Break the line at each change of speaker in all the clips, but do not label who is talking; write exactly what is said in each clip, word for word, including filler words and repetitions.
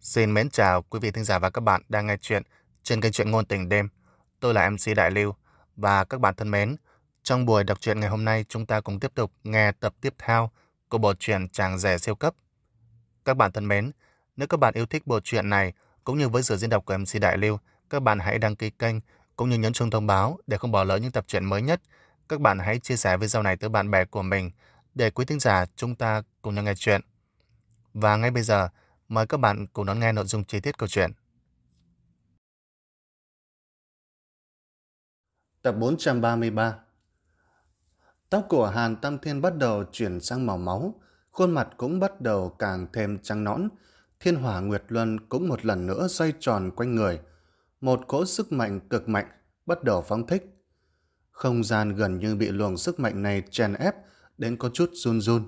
Xin mến chào quý vị thính giả và các bạn đang nghe chuyện trên kênh truyện ngôn tình đêm. Tôi là em xê Đại Lưu và các bạn thân mến, trong buổi đọc truyện ngày hôm nay chúng ta cùng tiếp tục nghe tập tiếp theo của bộ truyện Chàng rể siêu cấp. Các bạn thân mến, nếu các bạn yêu thích bộ truyện này cũng như với sự diễn đọc của em xê Đại Lưu, các bạn hãy đăng ký kênh cũng như nhấn chuông thông báo để không bỏ lỡ những tập truyện mới nhất. Các bạn hãy chia sẻ video này tới bạn bè của mình để quý thính giả chúng ta cùng nhau nghe chuyện. Và ngay bây giờ, mời các bạn cùng đón nghe nội dung chi tiết câu chuyện. Tập bốn trăm ba mươi ba. Tóc của Hàn Tam Thiên bắt đầu chuyển sang màu máu, khuôn mặt cũng bắt đầu càng thêm trắng nõn. Thiên hỏa Nguyệt Luân cũng một lần nữa xoay tròn quanh người. Một cỗ sức mạnh cực mạnh bắt đầu phóng thích. Không gian gần như bị luồng sức mạnh này chèn ép đến có chút run run.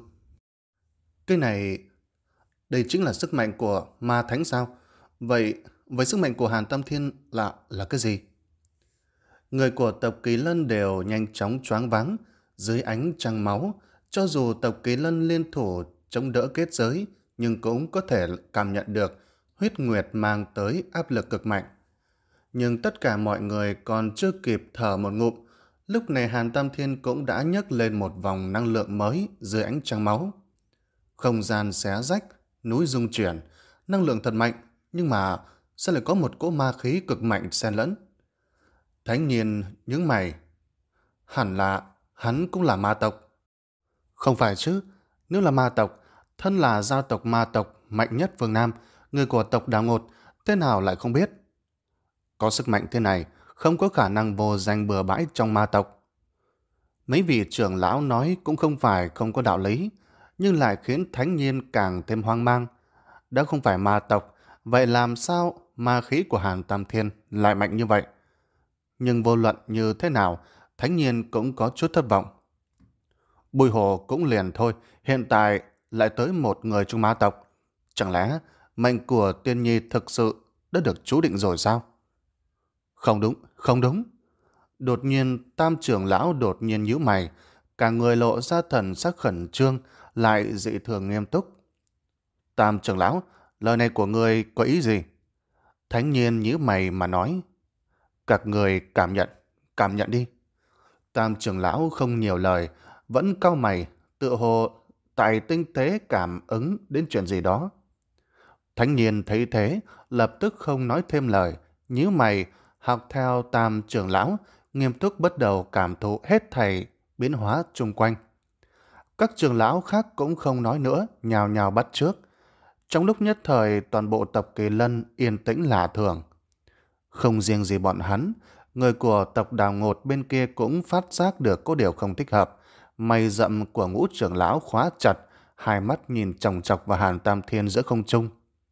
Cái này... Đây chính là sức mạnh của ma thánh sao? Vậy, với sức mạnh của Hàn Tam Thiên là là cái gì? Người của tộc Kỳ Lân đều nhanh chóng choáng váng dưới ánh trăng máu. Cho dù tộc Kỳ Lân liên thủ chống đỡ kết giới, nhưng cũng có thể cảm nhận được huyết nguyệt mang tới áp lực cực mạnh. Nhưng tất cả mọi người còn chưa kịp thở một ngụm, lúc này Hàn Tam Thiên cũng đã nhấc lên một vòng năng lượng mới dưới ánh trăng máu. Không gian xé rách, núi rung chuyển, năng lượng thật mạnh, nhưng mà sao lại có một cỗ ma khí cực mạnh xen lẫn? Thánh Nhiên nhướng mày. Hẳn là hắn cũng là ma tộc. Không phải chứ, nếu là ma tộc, thân là gia tộc ma tộc mạnh nhất phương Nam, người của tộc Đào Ngột, thế nào lại không biết? Có sức mạnh thế này, không có khả năng vô danh bừa bãi trong ma tộc. Mấy vị trưởng lão nói cũng không phải không có đạo lý, nhưng lại khiến Thánh Nhiên càng thêm hoang mang. Đã không phải ma tộc, vậy làm sao ma khí của Hàn Tam Thiên lại mạnh như vậy? Nhưng vô luận như thế nào, Thánh Nhiên cũng có chút thất vọng. Bùi Hồ cũng liền thôi, hiện tại lại tới một người trong ma tộc. Chẳng lẽ mệnh của Tiên Nhi thực sự đã được chú định rồi sao? Không đúng, không đúng. Đột nhiên Tam trưởng lão đột nhiên nhíu mày, cả người lộ ra thần sắc khẩn trương, lại dị thường nghiêm túc. Tam trưởng lão, lời này của ngươi có ý gì? Thánh Nhiên nhíu mày mà nói. Các người cảm nhận, cảm nhận đi. Tam trưởng lão không nhiều lời, vẫn cau mày, tựa hồ tại tinh tế cảm ứng đến chuyện gì đó. Thánh Nhiên thấy thế, lập tức không nói thêm lời, nhíu mày, học theo Tam trưởng lão, nghiêm túc bắt đầu cảm thụ hết thảy biến hóa chung quanh. Các trưởng lão khác cũng không nói nữa, nhào nhào bắt trước. Trong lúc nhất thời, toàn bộ tộc Kỳ Lân yên tĩnh lạ thường. Không riêng gì bọn hắn, người của tộc Đào Ngột bên kia cũng phát giác được có điều không thích hợp. Mày rậm của ngũ trưởng lão khóa chặt, hai mắt nhìn chòng chọc vào Hàn Tam Thiên giữa không trung.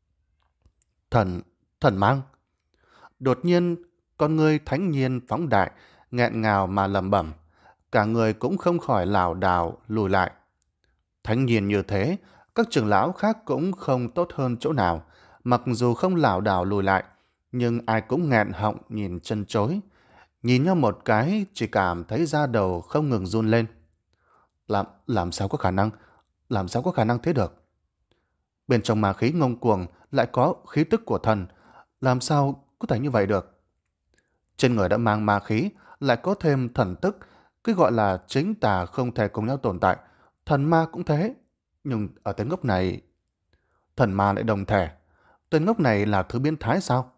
Thần, thần mang. Đột nhiên, con người Thánh Nhiên phóng đại, nghẹn ngào mà lẩm bẩm. Cả người cũng không khỏi lảo đảo lùi lại. Thánh Nhiên như thế, các trưởng lão khác cũng không tốt hơn chỗ nào. Mặc dù không lảo đảo lùi lại, nhưng ai cũng nghẹn họng nhìn chân chối. Nhìn nhau một cái, chỉ cảm thấy da đầu không ngừng run lên. Làm, làm sao có khả năng? Làm sao có khả năng thế được? Bên trong ma khí ngông cuồng lại có khí tức của thần. Làm sao có thể như vậy được? Trên người đã mang ma khí, lại có thêm thần tức. Cái gọi là chính tà không thể cùng nhau tồn tại. Thần ma cũng thế. Nhưng ở tên ngốc này... Thần ma lại đồng thể. Tên ngốc này là thứ biến thái sao?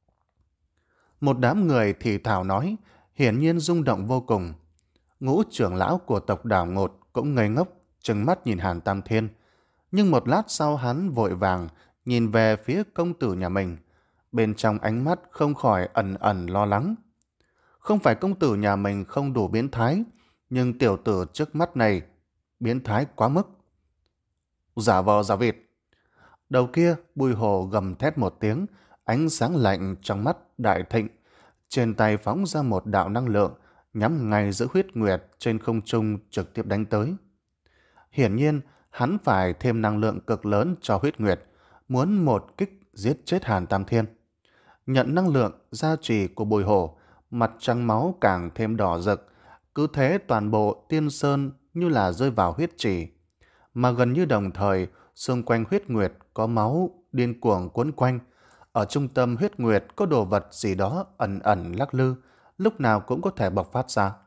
Một đám người thì thảo nói, hiển nhiên rung động vô cùng. Ngũ trưởng lão của tộc Đào Ngột cũng ngây ngốc, trừng mắt nhìn Hàn Tam Thiên. Nhưng một lát sau hắn vội vàng nhìn về phía công tử nhà mình. Bên trong ánh mắt không khỏi ẩn ẩn lo lắng. Không phải công tử nhà mình không đủ biến thái, nhưng tiểu tử trước mắt này biến thái quá mức. Giả vờ giả vịt. Đầu kia Bùi Hồ gầm thét một tiếng, ánh sáng lạnh trong mắt đại thịnh. Trên tay phóng ra một đạo năng lượng, nhắm ngay giữa huyết nguyệt trên không trung trực tiếp đánh tới. Hiển nhiên, hắn phải thêm năng lượng cực lớn cho huyết nguyệt, muốn một kích giết chết Hàn Tam Thiên. Nhận năng lượng gia trì của Bùi Hồ, mặt trăng máu càng thêm đỏ rực, cứ thế toàn bộ Tiên Sơn như là rơi vào huyết trì. Mà gần như đồng thời, xung quanh huyết nguyệt có máu điên cuồng cuốn quanh. Ở trung tâm huyết nguyệt có đồ vật gì đó ẩn ẩn lắc lư, lúc nào cũng có thể bộc phát ra.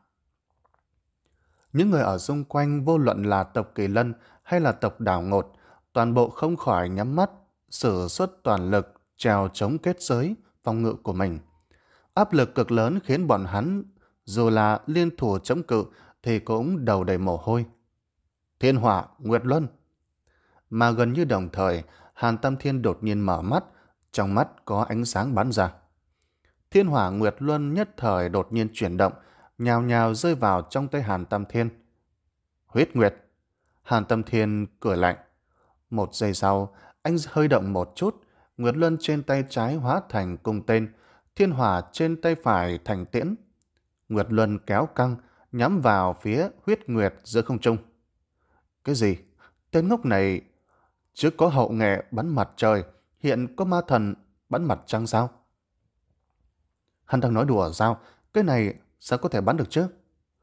Những người ở xung quanh, vô luận là tộc Kỳ Lân hay là tộc Đảo Ngột, toàn bộ không khỏi nhắm mắt, sử xuất toàn lực trèo chống kết giới phòng ngự của mình. Áp lực cực lớn khiến bọn hắn dù là liên thủ chống cự thì cũng đầu đầy mồ hôi. Thiên Hỏa, Nguyệt Luân. Mà gần như đồng thời, Hàn Tam Thiên đột nhiên mở mắt, trong mắt có ánh sáng bắn ra. Thiên Hỏa Nguyệt Luân nhất thời đột nhiên chuyển động, nhào nhào rơi vào trong tay Hàn Tam Thiên. Huyết Nguyệt. Hàn Tam Thiên cười lạnh. Một giây sau, anh hơi động một chút, Nguyệt Luân trên tay trái hóa thành cung tên, Thiên Hỏa trên tay phải thành tiễn. Nguyệt Luân kéo căng, nhắm vào phía Huyết Nguyệt giữa không trung. Cái gì? Tên ngốc này... Trước có hậu nghệ bắn mặt trời, hiện có ma thần bắn mặt trăng sao? Hắn đang nói đùa sao? Cái này sao có thể bắn được chứ?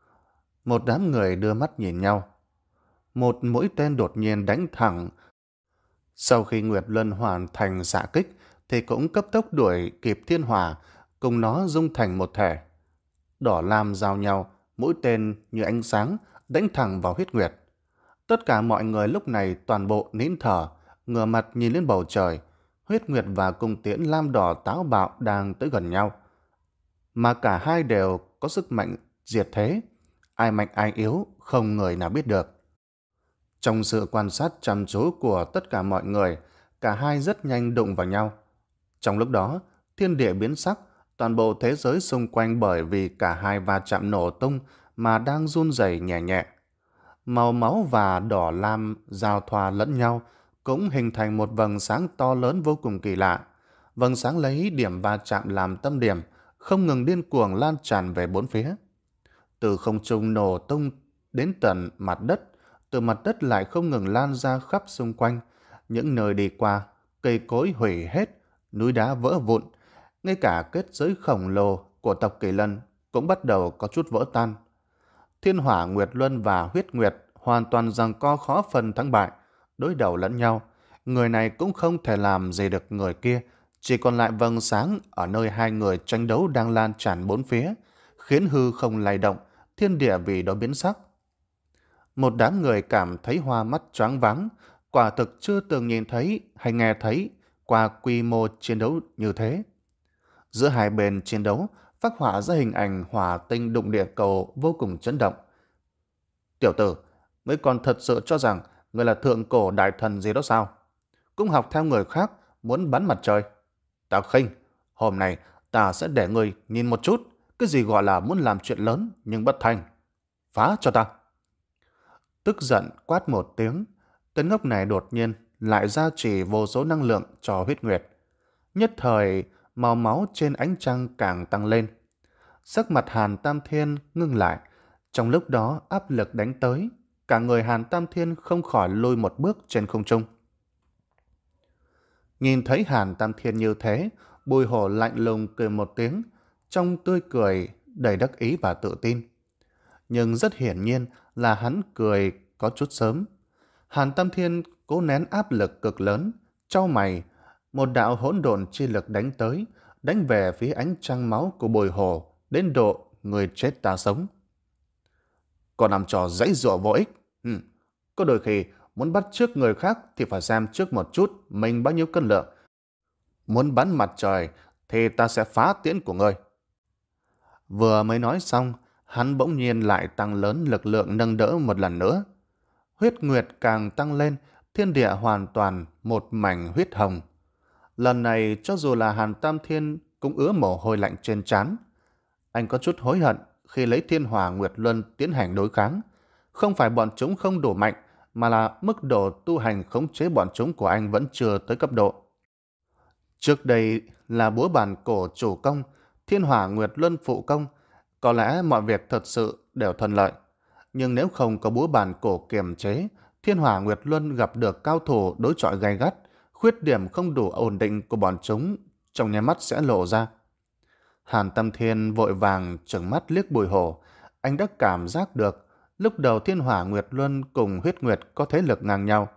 Một đám người đưa mắt nhìn nhau. Một mũi tên đột nhiên đánh thẳng. Sau khi Nguyệt Luân hoàn thành xạ kích, thì cũng cấp tốc đuổi kịp Thiên Hỏa, cùng nó dung thành một thể. Đỏ lam giao nhau, mũi tên như ánh sáng đánh thẳng vào Huyết Nguyệt. Tất cả mọi người lúc này toàn bộ nín thở, ngửa mặt nhìn lên bầu trời. Huyết Nguyệt và cung tiễn lam đỏ táo bạo đang tới gần nhau. Mà cả hai đều có sức mạnh diệt thế. Ai mạnh ai yếu, không người nào biết được. Trong sự quan sát chăm chú của tất cả mọi người, cả hai rất nhanh đụng vào nhau. Trong lúc đó, thiên địa biến sắc, toàn bộ thế giới xung quanh bởi vì cả hai va chạm nổ tung mà đang run rẩy nhẹ nhẹ. Màu máu và đỏ lam giao thoa lẫn nhau, cũng hình thành một vầng sáng to lớn vô cùng kỳ lạ. Vầng sáng lấy điểm va chạm làm tâm điểm, không ngừng điên cuồng lan tràn về bốn phía. Từ không trung nổ tung đến tận mặt đất, từ mặt đất lại không ngừng lan ra khắp xung quanh. Những nơi đi qua, cây cối hủy hết, núi đá vỡ vụn, ngay cả kết giới khổng lồ của tộc Kỳ Lân cũng bắt đầu có chút vỡ tan. Thiên Hỏa Nguyệt Luân và Huyết Nguyệt hoàn toàn giằng co khó phần thắng bại, đối đầu lẫn nhau. Người này cũng không thể làm gì được người kia, chỉ còn lại vầng sáng ở nơi hai người tranh đấu đang lan tràn bốn phía, khiến hư không lay động, thiên địa vì đó biến sắc. Một đám người cảm thấy hoa mắt choáng váng, quả thực chưa từng nhìn thấy hay nghe thấy qua quy mô chiến đấu như thế. Giữa hai bên chiến đấu, phác họa ra hình ảnh hỏa tinh đụng địa cầu vô cùng chấn động. Tiểu tử, ngươi còn thật sự cho rằng ngươi là thượng cổ đại thần gì đó sao? Cũng học theo người khác muốn bắn mặt trời. Ta khinh, hôm nay ta sẽ để ngươi nhìn một chút cái gì gọi là muốn làm chuyện lớn nhưng bất thành. Phá cho ta. Tức giận quát một tiếng, tên ngốc này đột nhiên lại gia trì vô số năng lượng cho Huyết Nguyệt. Nhất thời, màu máu trên ánh trăng càng tăng lên. Sắc mặt Hàn Tam Thiên ngưng lại. Trong lúc đó áp lực đánh tới, cả người Hàn Tam Thiên không khỏi lùi một bước trên không trung. Nhìn thấy Hàn Tam Thiên như thế, Bùi Hổ lạnh lùng cười một tiếng, trong tươi cười đầy đắc ý và tự tin. Nhưng rất hiển nhiên là hắn cười có chút sớm. Hàn Tam Thiên cố nén áp lực cực lớn, chau mày, một đạo hỗn độn chi lực đánh tới, đánh về phía ánh trăng máu của Bùi Hổ, đến độ người chết ta sống. Còn làm trò dãy dụa vô ích. Ừ. Có đôi khi muốn bắt chước người khác thì phải xem trước một chút mình bao nhiêu cân lượng. Muốn bắn mặt trời thì ta sẽ phá tiễn của ngươi. Vừa mới nói xong, hắn bỗng nhiên lại tăng lớn lực lượng nâng đỡ một lần nữa. Huyết Nguyệt càng tăng lên, thiên địa hoàn toàn một mảnh huyết hồng. Lần này cho dù là Hàn Tam Thiên cũng ứa mồ hôi lạnh trên trán. Anh có chút hối hận khi lấy Thiên Hỏa Nguyệt Luân tiến hành đối kháng. Không phải bọn chúng không đủ mạnh, mà là mức độ tu hành khống chế bọn chúng của anh vẫn chưa tới cấp độ. Trước đây là búa bàn cổ chủ công, Thiên Hỏa Nguyệt Luân phụ công, có lẽ mọi việc thật sự đều thuận lợi. Nhưng nếu không có búa bàn cổ kiềm chế, Thiên Hỏa Nguyệt Luân gặp được cao thủ đối chọi gay gắt, khuyết điểm không đủ ổn định của bọn chúng trong nháy mắt sẽ lộ ra. Hàn Tam Thiên vội vàng trừng mắt liếc Bùi Hổ. Anh đã cảm giác được lúc đầu Thiên Hỏa Nguyệt Luân cùng Huyết Nguyệt có thế lực ngang nhau,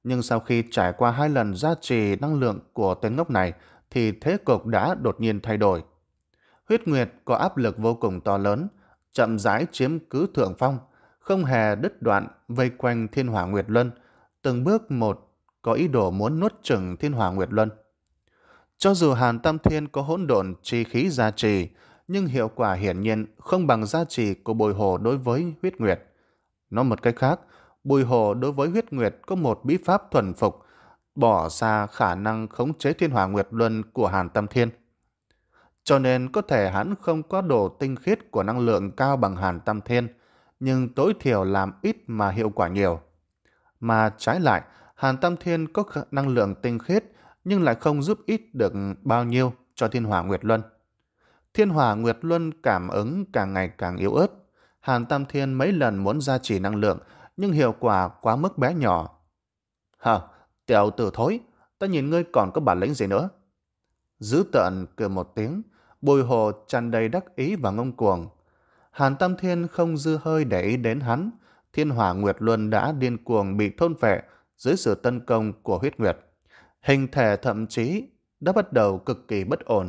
Nhưng sau khi trải qua hai lần gia trì năng lượng của tên ngốc này, thì thế cục đã đột nhiên thay đổi. Huyết Nguyệt có áp lực vô cùng to lớn, chậm rãi chiếm cứ thượng phong, không hề đứt đoạn vây quanh Thiên Hỏa Nguyệt Luân, từng bước một có ý đồ muốn nuốt chửng Thiên Hỏa Nguyệt Luân. Cho dù Hàn Tam Thiên có hỗn độn chi khí gia trì, nhưng hiệu quả hiển nhiên không bằng gia trì của Bùi Hồ đối với Huyết Nguyệt. Nói một cách khác, Bùi Hồ đối với Huyết Nguyệt có một bí pháp thuần phục, bỏ xa khả năng khống chế Thiên Hỏa Nguyệt Luân của Hàn Tam Thiên. Cho nên có thể hắn không có độ tinh khiết của năng lượng cao bằng Hàn Tam Thiên, nhưng tối thiểu làm ít mà hiệu quả nhiều. Mà trái lại, Hàn Tam Thiên có năng lượng tinh khiết nhưng lại không giúp ích được bao nhiêu cho Thiên Hỏa Nguyệt Luân. Thiên Hỏa Nguyệt Luân cảm ứng càng ngày càng yếu ớt. Hàn Tam Thiên mấy lần muốn gia trì năng lượng, nhưng hiệu quả quá mức bé nhỏ. Hờ, tiểu tử thối, ta nhìn ngươi còn có bản lĩnh gì nữa? Dữ tợn cười một tiếng, Bùi Hồ tràn đầy đắc ý và ngông cuồng. Hàn Tam Thiên không dư hơi để ý đến hắn. Thiên Hỏa Nguyệt Luân đã điên cuồng bị thôn phệ dưới sự tấn công của Huyết Nguyệt. Hình thể thậm chí đã bắt đầu cực kỳ bất ổn.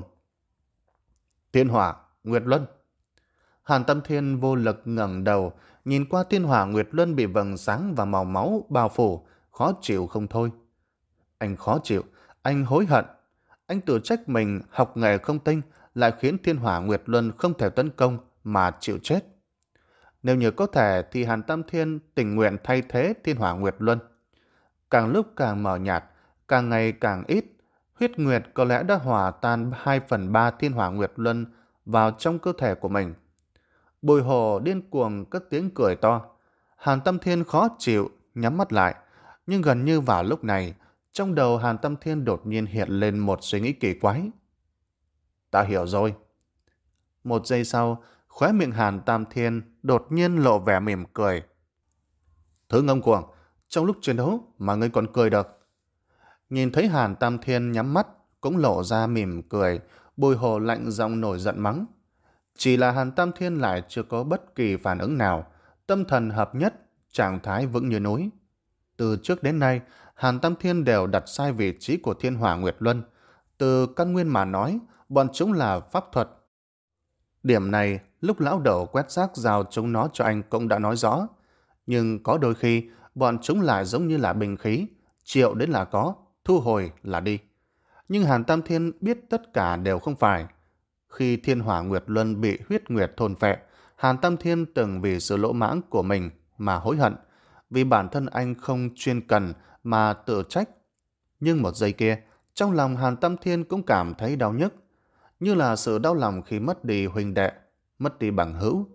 Thiên Hỏa Nguyệt Luân. Hàn Tam Thiên vô lực ngẩng đầu, nhìn qua Thiên Hỏa Nguyệt Luân bị vầng sáng và màu máu bao phủ, khó chịu không thôi. Anh khó chịu, anh hối hận. Anh tự trách mình học nghề không tinh, lại khiến Thiên Hỏa Nguyệt Luân không thể tấn công mà chịu chết. Nếu như có thể thì Hàn Tam Thiên tình nguyện thay thế Thiên Hỏa Nguyệt Luân. Càng lúc càng mờ nhạt, càng ngày càng ít, Huyết Nguyệt có lẽ đã hòa tan hai phần ba Thiên Hỏa Nguyệt Luân vào trong cơ thể của mình. Bùi Hồ điên cuồng cất tiếng cười to. Hàn Tam Thiên khó chịu, nhắm mắt lại. Nhưng gần như vào lúc này, trong đầu Hàn Tam Thiên đột nhiên hiện lên một suy nghĩ kỳ quái. Ta hiểu rồi. Một giây sau, khóe miệng Hàn Tam Thiên đột nhiên lộ vẻ mỉm cười. Thứ ngông cuồng, trong lúc chiến đấu mà ngươi còn cười được. Nhìn thấy Hàn Tam Thiên nhắm mắt, cũng lộ ra mỉm cười, Bùi Hồ lạnh giọng nổi giận mắng. Chỉ là Hàn Tam Thiên lại chưa có bất kỳ phản ứng nào, tâm thần hợp nhất, trạng thái vững như núi. Từ trước đến nay, Hàn Tam Thiên đều đặt sai vị trí của Thiên Hỏa Nguyệt Luân. Từ căn nguyên mà nói, bọn chúng là pháp thuật. Điểm này, lúc lão đầu quét rác giao chúng nó cho anh cũng đã nói rõ. Nhưng có đôi khi, bọn chúng lại giống như là bình khí, triệu đến là có, thu hồi là đi. Nhưng Hàn Tam Thiên biết tất cả đều không phải. Khi Thiên Hỏa Nguyệt Luân bị Huyết Nguyệt thôn phệ, Hàn Tam Thiên từng vì sự lỗ mãng của mình mà hối hận, vì bản thân anh không chuyên cần mà tự trách. Nhưng một giây kia, trong lòng Hàn Tam Thiên cũng cảm thấy đau nhức, như là sự đau lòng khi mất đi huynh đệ, mất đi bằng hữu.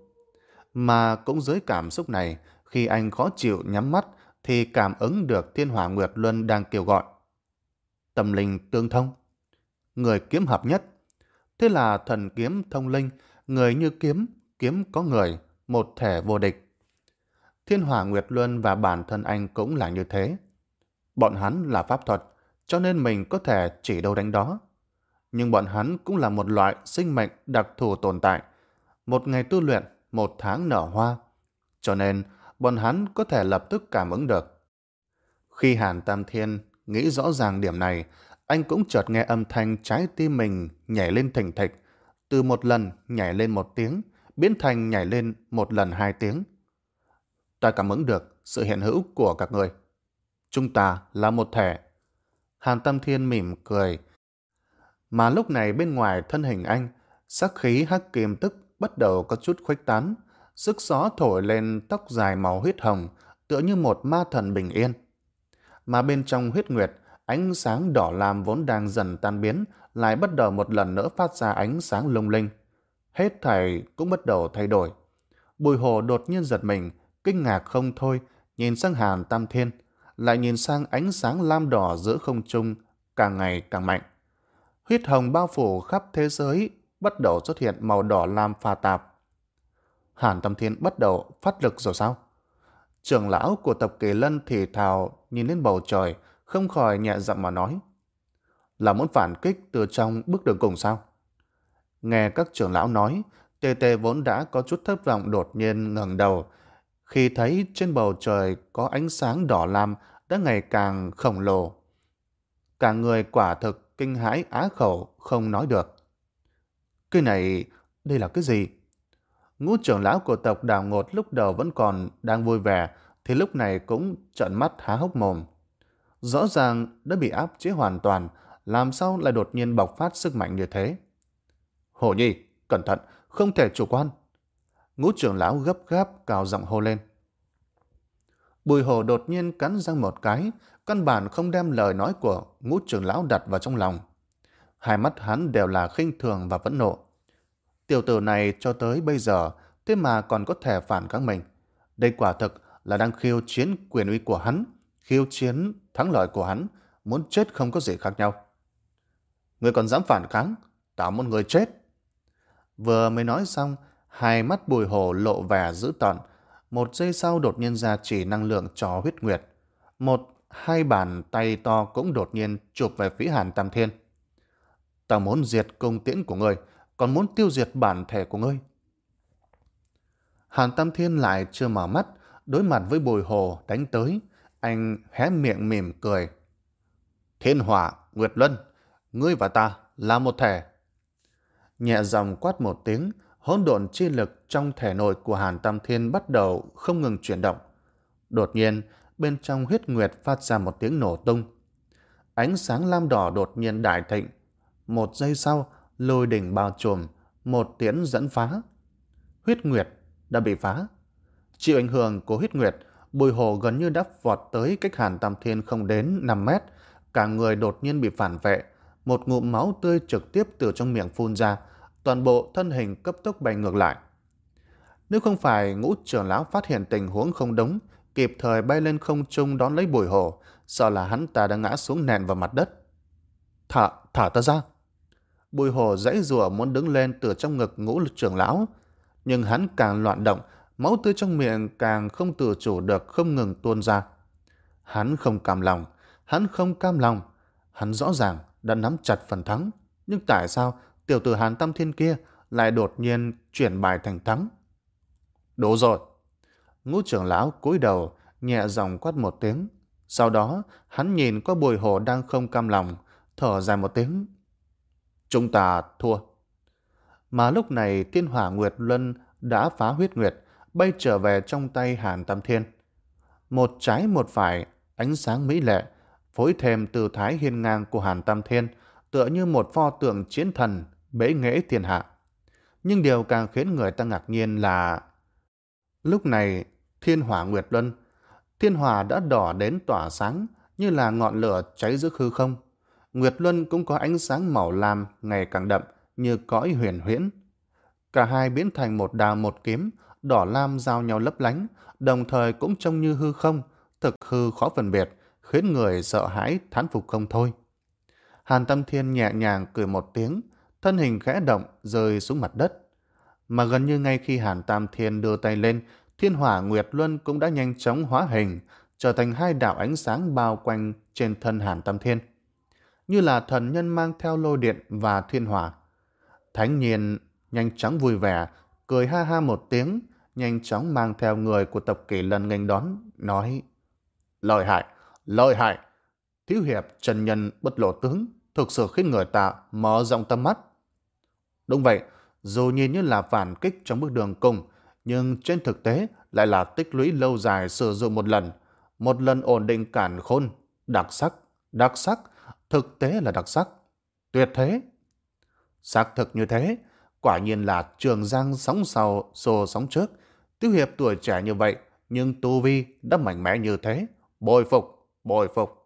Mà cũng dưới cảm xúc này, khi anh khó chịu nhắm mắt thì cảm ứng được Thiên Hỏa Nguyệt Luân đang kêu gọi. Tâm linh tương thông, người kiếm hợp nhất. Thế là thần kiếm thông linh, người như kiếm, kiếm có người, một thể vô địch. Thiên Hỏa Nguyệt Luân và bản thân anh cũng là như thế. Bọn hắn là pháp thuật, cho nên mình có thể chỉ đâu đánh đó. Nhưng bọn hắn cũng là một loại sinh mệnh đặc thù tồn tại. Một ngày tu luyện, một tháng nở hoa. Cho nên, bọn hắn có thể lập tức cảm ứng được. Khi Hàn Tam Thiên nghĩ rõ ràng điểm này, anh cũng chợt nghe âm thanh trái tim mình nhảy lên thình thịch. Từ một lần nhảy lên một tiếng, biến thành nhảy lên một lần hai tiếng. Ta cảm ứng được sự hiện hữu của các người. Chúng ta là một thể. Hàn Tam Thiên mỉm cười. Mà lúc này bên ngoài thân hình anh, sắc khí hắc kim tức bắt đầu có chút khuếch tán. Sức gió thổi lên tóc dài màu huyết hồng, tựa như một ma thần bình yên. Mà bên trong huyết nguyệt, ánh sáng đỏ lam vốn đang dần tan biến, lại bắt đầu một lần nữa phát ra ánh sáng lung linh. Hết thảy cũng bắt đầu thay đổi. Bùi Hồ đột nhiên giật mình, kinh ngạc không thôi, nhìn sang Hàn Tam Thiên, lại nhìn sang ánh sáng lam đỏ giữa không trung, càng ngày càng mạnh. Huyết hồng bao phủ khắp thế giới, bắt đầu xuất hiện màu đỏ lam pha tạp. Hàn Tam Thiên bắt đầu phát lực rồi sao? Trưởng lão của tập Kỳ Lân thì thào nhìn lên bầu trời, không khỏi nhẹ giọng mà nói. Là muốn phản kích từ trong bước đường cùng sao? Nghe các trưởng lão nói, Tê Tê vốn đã có chút thất vọng đột nhiên ngẩng đầu. Khi thấy trên bầu trời có ánh sáng đỏ lam đã ngày càng khổng lồ. Cả người quả thực kinh hãi á khẩu không nói được. Cái này, đây là cái gì? Ngũ trưởng lão của tộc Đào Ngột lúc đầu vẫn còn đang vui vẻ, thì lúc này cũng trợn mắt há hốc mồm. Rõ ràng đã bị áp chế hoàn toàn, làm sao lại đột nhiên bộc phát sức mạnh như thế? Hổ Nhi, cẩn thận, không thể chủ quan. Ngũ trưởng lão gấp gáp cao giọng hô lên. Bùi Hổ đột nhiên cắn răng một cái, căn bản không đem lời nói của ngũ trưởng lão đặt vào trong lòng. Hai mắt hắn đều là khinh thường và phẫn nộ. Tiểu tử này cho tới bây giờ, thế mà còn có thể phản kháng mình. Đây quả thực là đang khiêu chiến quyền uy của hắn, khiêu chiến thắng lợi của hắn, muốn chết không có gì khác nhau. Người còn dám phản kháng, tao muốn người chết. Vừa mới nói xong, hai mắt Bùi Hổ lộ vẻ dữ tợn. Một giây sau đột nhiên ra chỉ năng lượng cho huyết nguyệt. Một, hai bàn tay to cũng đột nhiên chụp về phía Hàn Tam Thiên. Tao muốn diệt cung tiễn của ngươi, còn muốn tiêu diệt bản thể của ngươi. Hàn Tam Thiên lại chưa mở mắt, đối mặt với Bùi Hổ đánh tới. Anh hé miệng mỉm cười. Thiên Hỏa, Nguyệt Luân, ngươi và ta là một thể. Nhẹ giọng quát một tiếng, hỗn độn chi lực trong thể nội của Hàn Tam Thiên bắt đầu không ngừng chuyển động. Đột nhiên, bên trong huyết nguyệt phát ra một tiếng nổ tung. Ánh sáng lam đỏ đột nhiên đại thịnh. Một giây sau, lôi đỉnh bao trùm, một tiễn dẫn phá. Huyết nguyệt đã bị phá. Chịu ảnh hưởng của huyết nguyệt, Bùi Hổ gần như đã vọt tới cách Hàn Tam Thiên không đến năm mét. Cả người đột nhiên bị phản vệ. Một ngụm máu tươi trực tiếp từ trong miệng phun ra, toàn bộ thân hình cấp tốc bay ngược lại. Nếu không phải ngũ trưởng lão phát hiện tình huống không đúng, kịp thời bay lên không trung đón lấy Bùi Hổ, sợ là hắn ta đã ngã xuống nền vào mặt đất. Thả, thả ta ra. Bùi Hổ giãy giụa muốn đứng lên từ trong ngực ngũ trưởng lão, nhưng hắn càng loạn động, máu tươi trong miệng càng không tự chủ được không ngừng tuôn ra. Hắn không cam lòng, hắn không cam lòng. Hắn rõ ràng đã nắm chặt phần thắng, nhưng tại sao tiểu tử Hàn Tam Thiên kia lại đột nhiên chuyển bài thành thắng? Đủ rồi. Ngũ trưởng lão cúi đầu, nhẹ giọng quát một tiếng. Sau đó, hắn nhìn qua Bùi Hổ đang không cam lòng, thở dài một tiếng. Chúng ta thua. Mà lúc này Thiên Hỏa Nguyệt Luân đã phá huyết nguyệt, bay trở về trong tay Hàn Tam Thiên. Một trái một phải, ánh sáng mỹ lệ, phối thêm tư thái hiên ngang của Hàn Tam Thiên, tựa như một pho tượng chiến thần, bế nghễ thiên hạ. Nhưng điều càng khiến người ta ngạc nhiên là lúc này Thiên Hỏa Nguyệt Luân, thiên hỏa đã đỏ đến tỏa sáng như là ngọn lửa cháy giữa hư không. Nguyệt Luân cũng có ánh sáng màu lam ngày càng đậm như cõi huyền huyễn. Cả hai biến thành một đao một kiếm, đỏ lam giao nhau lấp lánh, đồng thời cũng trông như hư không, thực hư khó phân biệt, khiến người sợ hãi thán phục không thôi. Hàn Tam Thiên nhẹ nhàng cười một tiếng, thân hình khẽ động rơi xuống mặt đất. Mà gần như ngay khi Hàn Tam Thiên đưa tay lên, Thiên Hỏa Nguyệt Luân cũng đã nhanh chóng hóa hình, trở thành hai đạo ánh sáng bao quanh trên thân Hàn Tam Thiên, như là thần nhân mang theo lôi điện và thiên hỏa. Thánh Nhiên nhanh chóng vui vẻ, cười ha ha một tiếng, nhanh chóng mang theo người của tộc Kỷ Lân nghênh đón, nói: lợi hại, lợi hại, thiếu hiệp trần nhân bất lộ tướng, thực sự khiến người ta mở rộng tầm mắt. Đúng vậy, dù nhìn như là phản kích trong bước đường cùng, nhưng trên thực tế lại là tích lũy lâu dài sử dụng một lần, một lần ổn định cản khôn, đặc sắc, đặc sắc, thực tế là đặc sắc, tuyệt thế. Xác thực như thế, quả nhiên là Trường Giang sóng sau xô sóng trước, Tiêu hiệp tuổi trẻ như vậy nhưng tu vi đã mạnh mẽ như thế, bồi phục, bồi phục.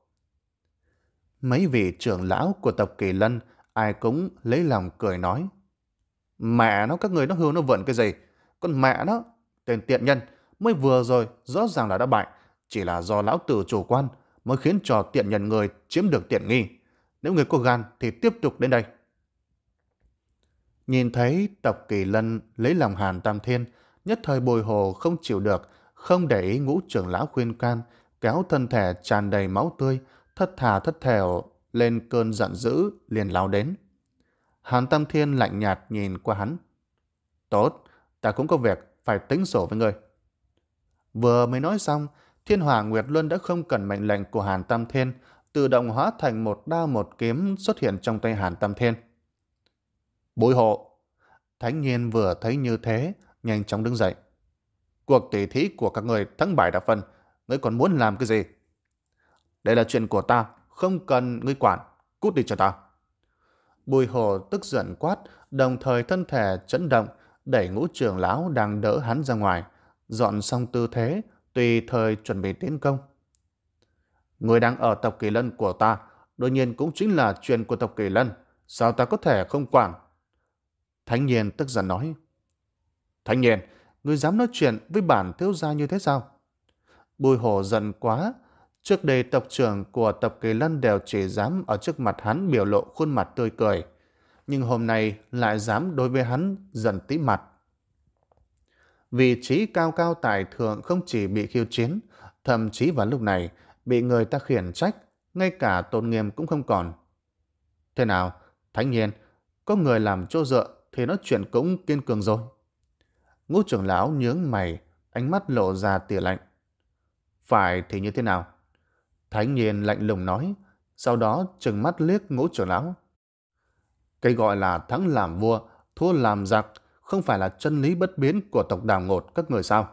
Mấy vị trưởng lão của tộc Kỳ Lân ai cũng lấy lòng cười nói: mẹ nó, các người nó hưu nó vượn cái gì? Con mẹ nó, tên tiện nhân, mới vừa rồi rõ ràng là đã bại, chỉ là do lão tử chủ quan mới khiến cho tiện nhân người chiếm được tiện nghi. Nếu người có gan thì tiếp tục đến đây. Nhìn thấy tộc Kỳ Lân lấy lòng Hàn Tam Thiên, nhất thời Bùi Hồ không chịu được, không để ý ngũ trưởng lão khuyên can, kéo thân thể tràn đầy máu tươi, thất thà thất thèo lên cơn giận dữ liền lao đến. Hàn Tam Thiên lạnh nhạt nhìn qua hắn. Tốt, ta cũng có việc phải tính sổ với ngươi. Vừa mới nói xong Thiên Hỏa Nguyệt Luân đã không cần mệnh lệnh của Hàn Tam Thiên, tự động hóa thành một đao một kiếm xuất hiện trong tay Hàn Tam Thiên. Bối hộ! Thánh Nhiên vừa thấy như thế, nhanh chóng đứng dậy. Cuộc tỷ thí của các người thắng bại đã phân, ngươi còn muốn làm cái gì? Đây là chuyện của ta, không cần ngươi quản, cút đi cho ta. Bùi Hồ tức giận quát, đồng thời thân thể chấn động, đẩy Ngũ trưởng lão đang đỡ hắn ra ngoài, dọn xong tư thế, tùy thời chuẩn bị tiến công. Người đang ở tộc Kỳ Lân của ta, đương nhiên cũng chính là chuyện của tộc Kỳ Lân, sao ta có thể không quản? Thánh Nhiên tức giận nói. Thánh Nhiên, ngươi dám nói chuyện với bản thiếu gia như thế sao? Bùi Hổ giận quá. Trước đây tộc trưởng của tộc Kỳ Lân đều chỉ dám ở trước mặt hắn biểu lộ khuôn mặt tươi cười, nhưng hôm nay lại dám đối với hắn giận tím mặt. Vị trí cao cao tại thượng không chỉ bị khiêu chiến, thậm chí vào lúc này bị người ta khiển trách, ngay cả tôn nghiêm cũng không còn. Thế nào, Thánh Nhiên, có người làm chỗ dựa thì nói chuyện cũng kiên cường rồi. Ngũ trưởng lão nhướng mày, ánh mắt lộ ra tia lạnh. Phải thì như thế nào? Thánh Nhiên lạnh lùng nói, sau đó trừng mắt liếc Ngũ trưởng lão. Cái gọi là thắng làm vua, thua làm giặc, không phải là chân lý bất biến của tộc Đào Ngột các người sao?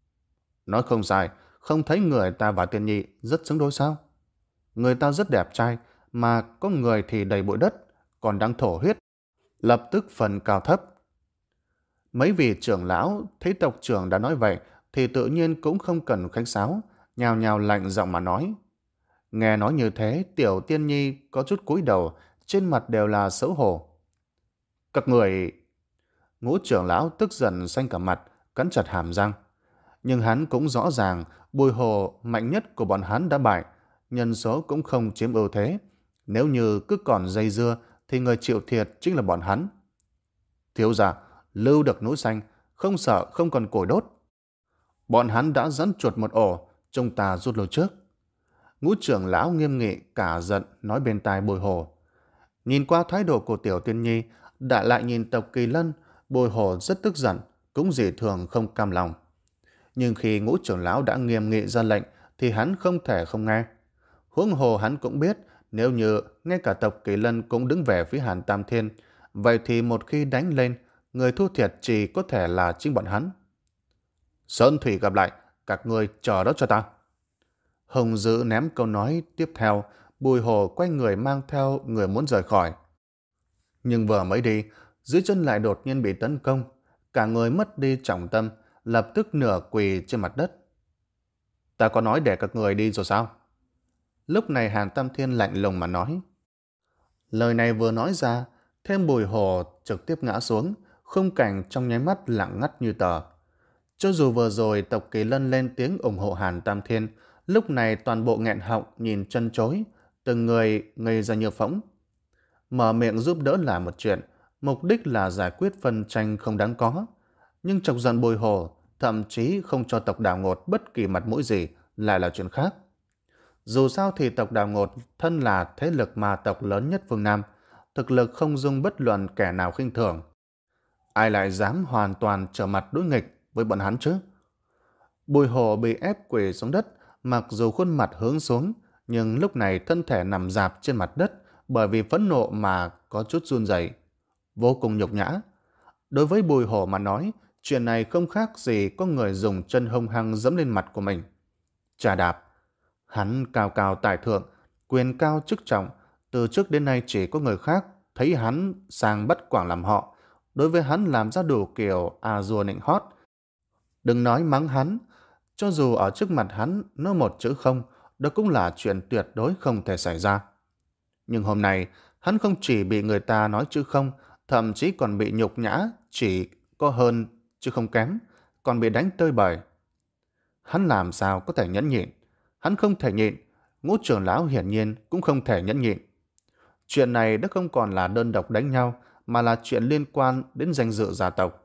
Nói không sai, không thấy người ta và Tiên Nhi rất xứng đôi sao? Người ta rất đẹp trai, mà có người thì đầy bụi đất, còn đang thổ huyết, lập tức phần cao thấp. Mấy vị trưởng lão thấy tộc trưởng đã nói vậy thì tự nhiên cũng không cần khách sáo, nhào nhào lạnh giọng mà nói. Nghe nói như thế, Tiểu Tiên Nhi có chút cúi đầu, trên mặt đều là xấu hổ. Các người... Ngũ trưởng lão tức giận xanh cả mặt, cắn chặt hàm răng. Nhưng hắn cũng rõ ràng Bùi Hồ mạnh nhất của bọn hắn đã bại, nhân số cũng không chiếm ưu thế. Nếu như cứ còn dây dưa thì người chịu thiệt chính là bọn hắn. Thiếu gia, lưu được núi xanh, không sợ không còn củi đốt. Bọn hắn đã dẫn chuột một ổ, chúng ta rút lui trước. Ngũ trưởng lão nghiêm nghị cả giận nói bên tai Bùi Hồ. Nhìn qua thái độ của Tiểu Tiên Nhi, đã lại nhìn tộc Kỳ Lân, Bùi Hồ rất tức giận, cũng dị thường không cam lòng. Nhưng khi Ngũ trưởng lão đã nghiêm nghị ra lệnh thì hắn không thể không nghe. Huống hồ hắn cũng biết, nếu như ngay cả tộc Kỳ Lân cũng đứng về phía Hàn Tam Thiên, vậy thì một khi đánh lên, người thua thiệt chỉ có thể là chính bọn hắn. Sơn Thủy gặp lại, các người chờ đó cho ta. Hồng Dữ ném câu nói tiếp theo, Bùi Hồ quay người mang theo người muốn rời khỏi. Nhưng vừa mới đi, dưới chân lại đột nhiên bị tấn công, cả người mất đi trọng tâm, lập tức nửa quỳ trên mặt đất. Ta có nói để các người đi rồi sao? Lúc này Hàn Tam Thiên lạnh lùng mà nói. Lời này vừa nói ra, thêm Bùi Hồ trực tiếp ngã xuống, khung cảnh trong nháy mắt lặng ngắt như tờ. Cho dù vừa rồi tộc Kỳ Lân lên tiếng ủng hộ Hàn Tam Thiên, lúc này toàn bộ nghẹn họng nhìn chân chối, từng người ngây ra như phỗng. Mở miệng giúp đỡ là một chuyện, mục đích là giải quyết phân tranh không đáng có. Nhưng chọc giận Bùi Hồ, thậm chí không cho tộc Đào Ngột bất kỳ mặt mũi gì, lại là chuyện khác. Dù sao thì tộc Đào Ngột thân là thế lực ma tộc lớn nhất phương Nam, thực lực không dung bất luận kẻ nào khinh thường. Ai lại dám hoàn toàn trở mặt đối nghịch với bọn hắn chứ? Bùi Hồ bị ép quỳ xuống đất, mặc dù khuôn mặt hướng xuống, nhưng lúc này thân thể nằm rạp trên mặt đất bởi vì phẫn nộ mà có chút run rẩy, vô cùng nhục nhã. Đối với Bùi Hồ mà nói, chuyện này không khác gì có người dùng chân hung hăng dẫm lên mặt của mình. Chà đạp, hắn cao cao tại thượng, quyền cao chức trọng, từ trước đến nay chỉ có người khác thấy hắn sang bắt quảng làm họ, đối với hắn làm ra đủ kiểu à rùa nịnh hót. Đừng nói mắng hắn, cho dù ở trước mặt hắn nói một chữ không, đó cũng là chuyện tuyệt đối không thể xảy ra. Nhưng hôm nay, hắn không chỉ bị người ta nói chữ không, thậm chí còn bị nhục nhã, chỉ có hơn chứ không kém, còn bị đánh tơi bời. Hắn làm sao có thể nhẫn nhịn? Hắn không thể nhịn, Ngũ trưởng lão hiển nhiên cũng không thể nhẫn nhịn. Chuyện này đã không còn là đơn độc đánh nhau, mà là chuyện liên quan đến danh dự gia tộc.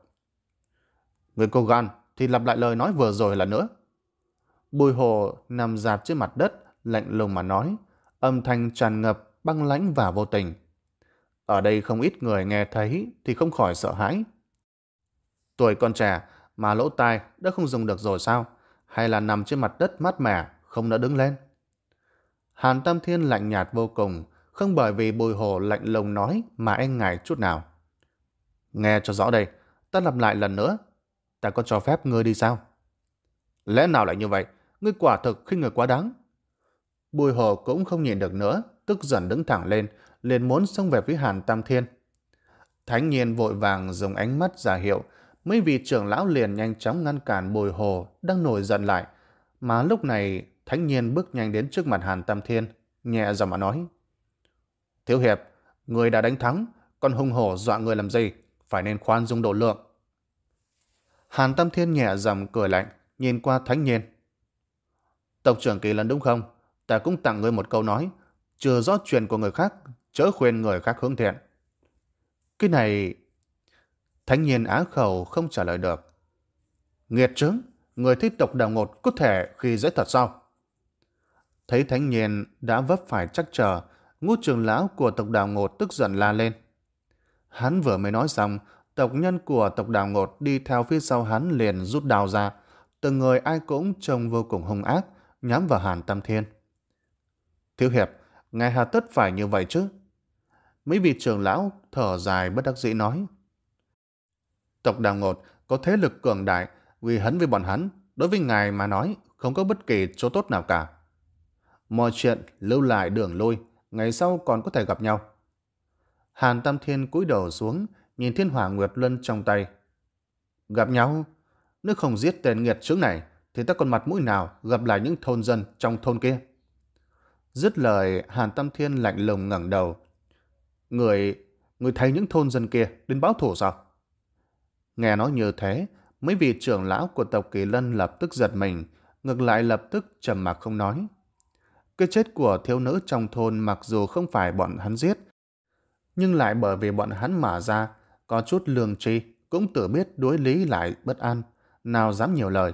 Người cô gan thì lặp lại lời nói vừa rồi là nữa. Bùi Hồ nằm dạp trên mặt đất, lạnh lùng mà nói, âm thanh tràn ngập băng lãnh và vô tình. Ở đây không ít người nghe thấy thì không khỏi sợ hãi. Tuổi con trẻ mà lỗ tai đã không dùng được rồi sao? hay là nằm trên mặt đất mát mẻ, không nỡ đứng lên? Hàn Tam Thiên lạnh nhạt vô cùng, không bởi vì Bùi Hồ lạnh lùng nói mà e ngại chút nào. Nghe cho rõ đây, ta lặp lại lần nữa, ta có cho phép ngươi đi sao? Lẽ nào lại như vậy? Ngươi quả thực khinh người quá đáng. Bùi Hồ cũng không nhìn được nữa, tức giận đứng thẳng lên, liền muốn xông về phía Hàn Tam Thiên. Thánh Nhiên vội vàng dùng ánh mắt ra hiệu, mấy vị trưởng lão liền nhanh chóng ngăn cản Bùi Hồ đang nổi giận lại. Mà lúc này, Thánh Nhiên bước nhanh đến trước mặt Hàn Tam Thiên, nhẹ giọng mà nói: Thiếu hiệp, người đã đánh thắng, còn hung hổ dọa người làm gì? Phải nên khoan dung độ lượng. Hàn Tam Thiên nhẹ giọng cười lạnh, nhìn qua Thánh Nhiên. Tộc trưởng Kỳ Lân đúng không? Ta cũng tặng ngươi một câu nói, chưa rõ chuyện của người khác, chớ khuyên người khác hướng thiện. Cái này... Thánh Nhiên á khẩu không trả lời được. Nghiệt chướng, người thích tộc Đào Ngột có thể khi dễ thật sao? Thấy Thánh Nhiên đã vấp phải chắc chờ, Ngũ trưởng lão của tộc Đào Ngột tức giận la lên. Hắn vừa mới nói xong, tộc nhân của tộc Đào Ngột đi theo phía sau hắn liền rút đao ra, từng người ai cũng trông vô cùng hung ác, nhắm vào Hàn Tam Thiên. Thiếu hiệp, ngài hà tất phải như vậy chứ? Mấy vị trưởng lão thở dài bất đắc dĩ nói. Tộc Đào Ngột có thế lực cường đại, uy hấn với bọn hắn, đối với ngài mà nói không có bất kỳ chỗ tốt nào cả. Mọi chuyện lưu lại đường lui, ngày sau còn có thể gặp nhau. Hàn Tam Thiên cúi đầu xuống, nhìn Thiên Hỏa Nguyệt Luân trong tay. Gặp nhau? Nếu không giết tên nghiệt chướng này, thì ta còn mặt mũi nào gặp lại những thôn dân trong thôn kia? Dứt lời, Hàn Tam Thiên lạnh lùng ngẩng đầu. Người, người thấy những thôn dân kia đến báo thù sao? Nghe nói như thế, mấy vị trưởng lão của tộc Kỳ Lân lập tức giật mình, ngược lại lập tức trầm mặc không nói. Cái chết của thiếu nữ trong thôn mặc dù không phải bọn hắn giết, nhưng lại bởi vì bọn hắn mà ra, có chút lương tri, cũng tự biết đối lý lại bất an, nào dám nhiều lời.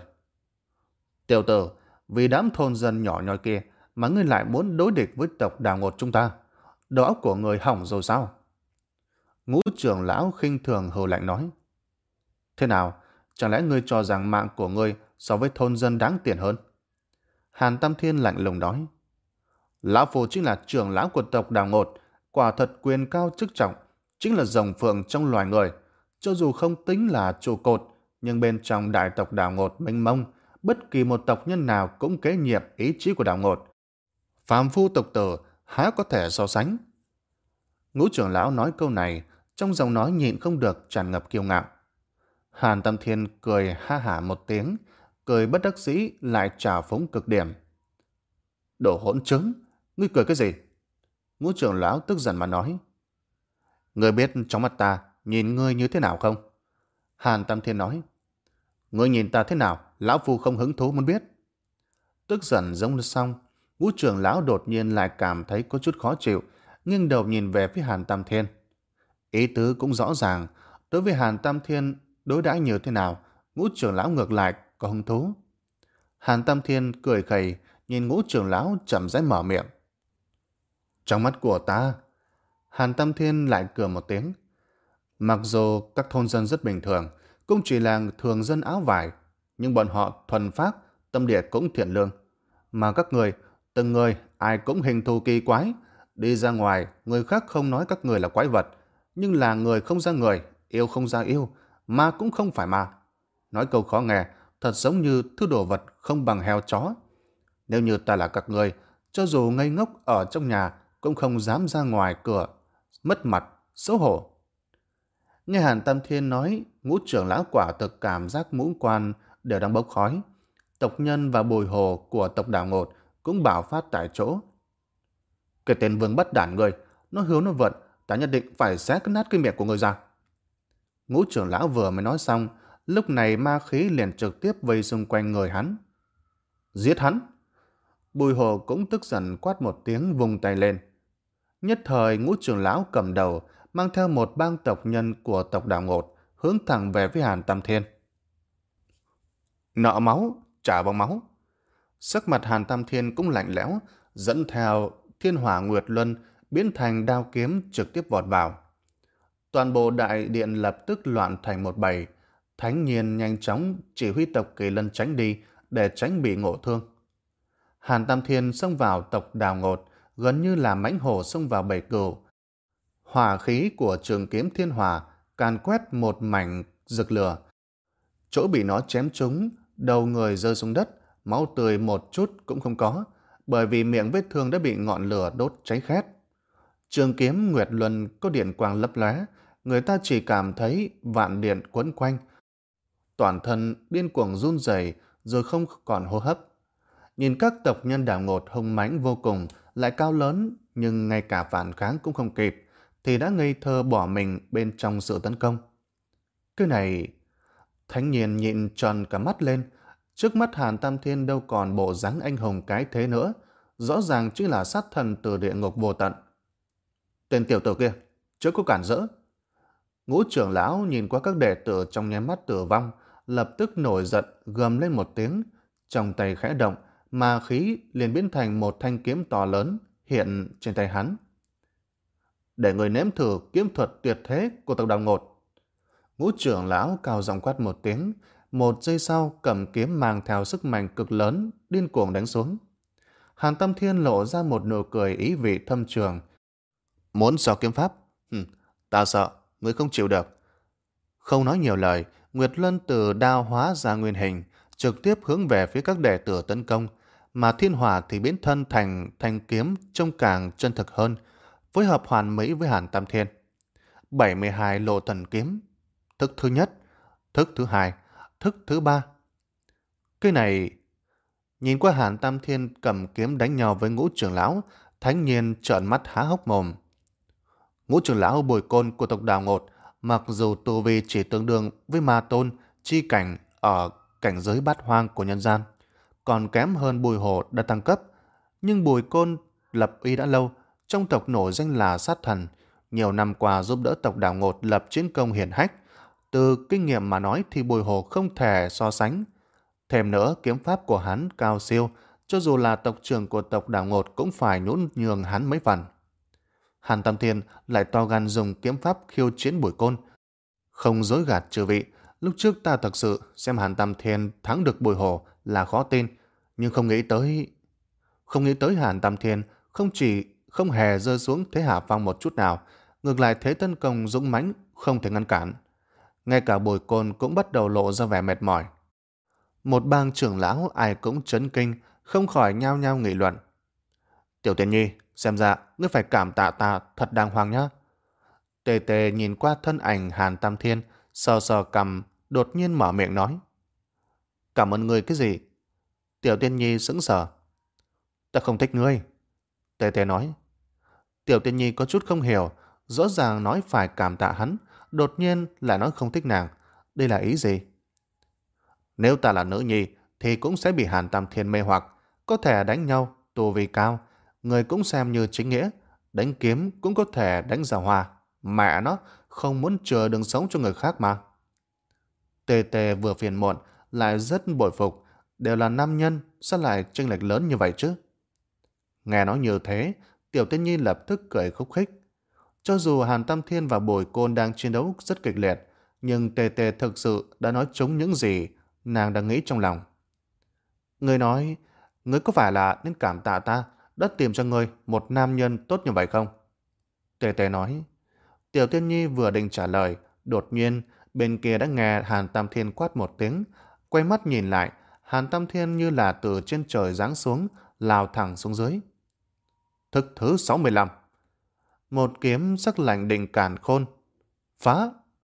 Tiểu tử, vì đám thôn dân nhỏ nhoi kia mà ngươi lại muốn đối địch với tộc Đào Ngột chúng ta, đầu óc của người hỏng rồi sao? Ngũ trưởng lão khinh thường hừ lạnh nói. Thế nào, chẳng lẽ ngươi cho rằng mạng của ngươi so với thôn dân đáng tiền hơn? Hàn Tam Thiên lạnh lùng nói. Lão Phu chính là trưởng lão của tộc Đào Ngột, quả thật quyền cao chức trọng, chính là rồng phượng trong loài người. Cho dù không tính là trụ cột, nhưng bên trong đại tộc Đào Ngột mênh mông, bất kỳ một tộc nhân nào cũng kế nhiệm ý chí của Đào Ngột. Phàm phu tộc tử há có thể so sánh? Ngũ trưởng lão nói câu này, trong giọng nói nhịn không được tràn ngập kiêu ngạo. Hàn Tam Thiên cười ha hả một tiếng, cười bất đắc dĩ lại trào phúng cực điểm. Đồ hỗn trứng, ngươi cười cái gì? Ngũ trưởng lão tức giận mà nói. Ngươi biết trong mắt ta nhìn ngươi như thế nào không? Hàn Tam Thiên nói. Ngươi nhìn ta thế nào, lão phu không hứng thú muốn biết. Tức giận giống xong, Ngũ trưởng lão đột nhiên lại cảm thấy có chút khó chịu, nghiêng đầu nhìn về phía Hàn Tam Thiên. Ý tứ cũng rõ ràng, đối với Hàn Tam Thiên đối đãi như thế nào, Ngũ trưởng lão ngược lại có hứng thú. Hàn Tam Thiên cười khẩy, nhìn Ngũ trưởng lão chậm rãi mở miệng. Trong mắt của ta, Hàn Tam Thiên lại cười một tiếng. Mặc dù các thôn dân rất bình thường, cũng chỉ là thường dân áo vải, nhưng bọn họ thuần phác, tâm địa cũng thiện lương. Mà các người, từng người, ai cũng hình thù kỳ quái. Đi ra ngoài, người khác không nói các người là quái vật, nhưng là người không ra người, yêu không ra yêu, ma cũng không phải ma. Nói câu khó nghe, thật giống như thứ đồ vật không bằng heo chó. Nếu như ta là các người, cho dù ngây ngốc ở trong nhà, cũng không dám ra ngoài cửa, mất mặt, xấu hổ. Nghe Hàn Tam Thiên nói, Ngũ trưởng lão quả thực cảm giác ngũ quan đều đang bốc khói. Tộc nhân và Bùi Hồ của tộc Đào Ngột cũng bảo phát tại chỗ. Cái tên vương bất đản người, nó hiếu nó vận, ta nhất định phải xé cái nát cái miệng của người ra. Ngũ trưởng lão vừa mới nói xong, lúc này ma khí liền trực tiếp vây xung quanh người hắn. Giết hắn! Bùi Hồ cũng tức giận quát một tiếng vùng tay lên. Nhất thời Ngũ trưởng lão cầm đầu, mang theo một bang tộc nhân của tộc Đào Ngột, hướng thẳng về phía Hàn Tam Thiên. Nợ máu, trả bằng máu. Sắc mặt Hàn Tam Thiên cũng lạnh lẽo, dẫn theo Thiên Hỏa Nguyệt Luân biến thành đao kiếm trực tiếp vọt vào. Toàn bộ đại điện lập tức loạn thành một bầy. Thánh Nhiên nhanh chóng chỉ huy tộc Kỳ Lân tránh đi, để tránh bị ngộ thương. Hàn Tam Thiên xông vào tộc Đào Ngột gần như là mãnh hổ xông vào bầy cừu. Hỏa khí của trường kiếm thiên hỏa càn quét một mảnh rực lửa. Chỗ bị nó chém trúng, đầu người rơi xuống đất, máu tươi một chút cũng không có, bởi vì miệng vết thương đã bị ngọn lửa đốt cháy khét. Trường kiếm Nguyệt Luân có điện quang lấp lóe, người ta chỉ cảm thấy vạn điện quấn quanh. Toàn thân điên cuồng run rẩy rồi không còn hô hấp. Nhìn các tộc nhân Đào Ngột hung mãnh vô cùng, lại cao lớn, nhưng ngay cả phản kháng cũng không kịp, thì đã ngây thơ bỏ mình bên trong sự tấn công. Cái này... Thánh Nhiên nhịn tròn cả mắt lên. Trước mắt Hàn Tam Thiên đâu còn bộ dáng anh hùng cái thế nữa, rõ ràng chính là sát thần từ địa ngục vô tận. Tên tiểu tử kia, chớ có cản rỡ. Ngũ trưởng lão nhìn qua các đệ tử trong nháy mắt tử vong, lập tức nổi giận gầm lên một tiếng, trong tay khẽ động, ma khí liền biến thành một thanh kiếm to lớn hiện trên tay hắn. Để người nếm thử kiếm thuật tuyệt thế của tộc Đào Ngột. Ngũ trưởng lão cao giọng quát một tiếng, một giây sau cầm kiếm mang theo sức mạnh cực lớn, điên cuồng đánh xuống. Hàn Tam Thiên lộ ra một nụ cười ý vị thâm trường. Muốn so kiếm pháp? Hừ, ta sợ, ngươi không chịu được. Không nói nhiều lời, Nguyệt Luân từ đao hóa ra nguyên hình, trực tiếp hướng về phía các đệ tử tấn công, mà Thiên Hỏa thì biến thân thành thanh kiếm trông càng chân thực hơn, phối hợp hoàn mỹ với Hàn Tam Thiên. bảy mươi hai lộ thần kiếm. Thức thứ nhất, thức thứ hai, thức thứ ba. Cái này... Nhìn qua Hàn Tam Thiên cầm kiếm đánh nhau với Ngũ trưởng lão, Thánh Nhiên trợn mắt há hốc mồm. Ngũ trưởng lão Bùi Côn của tộc Đào Ngột, mặc dù tu vi chỉ tương đương với ma tôn chi cảnh ở cảnh giới bát hoang của nhân gian, còn kém hơn Bùi Hổ đã tăng cấp, nhưng Bùi Côn lập uy đã lâu, trong tộc nổi danh là sát thần, nhiều năm qua giúp đỡ tộc Đào Ngột lập chiến công hiển hách. Từ kinh nghiệm mà nói thì Bùi Hổ không thể so sánh. Thêm nữa, kiếm pháp của hắn cao siêu, cho dù là tộc trưởng của tộc Đào Ngột cũng phải nhún nhường hắn mấy phần. Hàn Tam Thiên lại to gan dùng kiếm pháp khiêu chiến Bùi Côn. Không dối gạt chư vị, lúc trước ta thật sự xem Hàn Tam Thiên thắng được Bùi Hổ là khó tin, nhưng không nghĩ tới... Không nghĩ tới Hàn Tam Thiên không chỉ không hề rơi xuống thế hạ phong một chút nào, ngược lại thế tấn công dũng mãnh không thể ngăn cản. Ngay cả Bùi Côn cũng bắt đầu lộ ra vẻ mệt mỏi. Một bang trưởng lão ai cũng chấn kinh, không khỏi nhao nhao nghị luận. Tiểu Tiên Nhi, xem ra ngươi phải cảm tạ ta thật đàng hoàng nhá. Tề Tề nhìn qua thân ảnh Hàn Tam Thiên, sờ sờ cằm, đột nhiên mở miệng nói. Cảm ơn ngươi cái gì? Tiểu Tiên Nhi sững sờ. Ta không thích ngươi. Tề Tề nói. Tiểu Tiên Nhi có chút không hiểu, rõ ràng nói phải cảm tạ hắn, đột nhiên lại nói không thích nàng. Đây là ý gì? Nếu ta là nữ nhi thì cũng sẽ bị Hàn Tam Thiên mê hoặc, có thể đánh nhau, tu vi cao, người cũng xem như chính nghĩa, đánh kiếm cũng có thể đánh giàu hòa. Mẹ nó, không muốn chờ đường sống cho người khác mà. Tề Tề vừa phiền muộn, lại rất bội phục, đều là nam nhân, sao lại chênh lệch lớn như vậy chứ? Nghe nói như thế, Tiểu Tiên Nhi lập tức cười khúc khích. Cho dù Hàn Tam Thiên và Bùi Côn đang chiến đấu rất kịch liệt, nhưng Tề Tề thực sự đã nói trúng những gì nàng đang nghĩ trong lòng. Ngươi nói, ngươi có phải là nên cảm tạ ta đã tìm cho ngươi một nam nhân tốt như vậy không? Tề Tề nói. Tiểu Tiên Nhi vừa định trả lời, đột nhiên bên kia đã nghe Hàn Tam Thiên quát một tiếng, quay mắt nhìn lại, Hàn Tam Thiên như là từ trên trời giáng xuống, lao thẳng xuống dưới. Thức thứ sáu mươi lăm. Một kiếm sắc lạnh định càn khôn. Phá!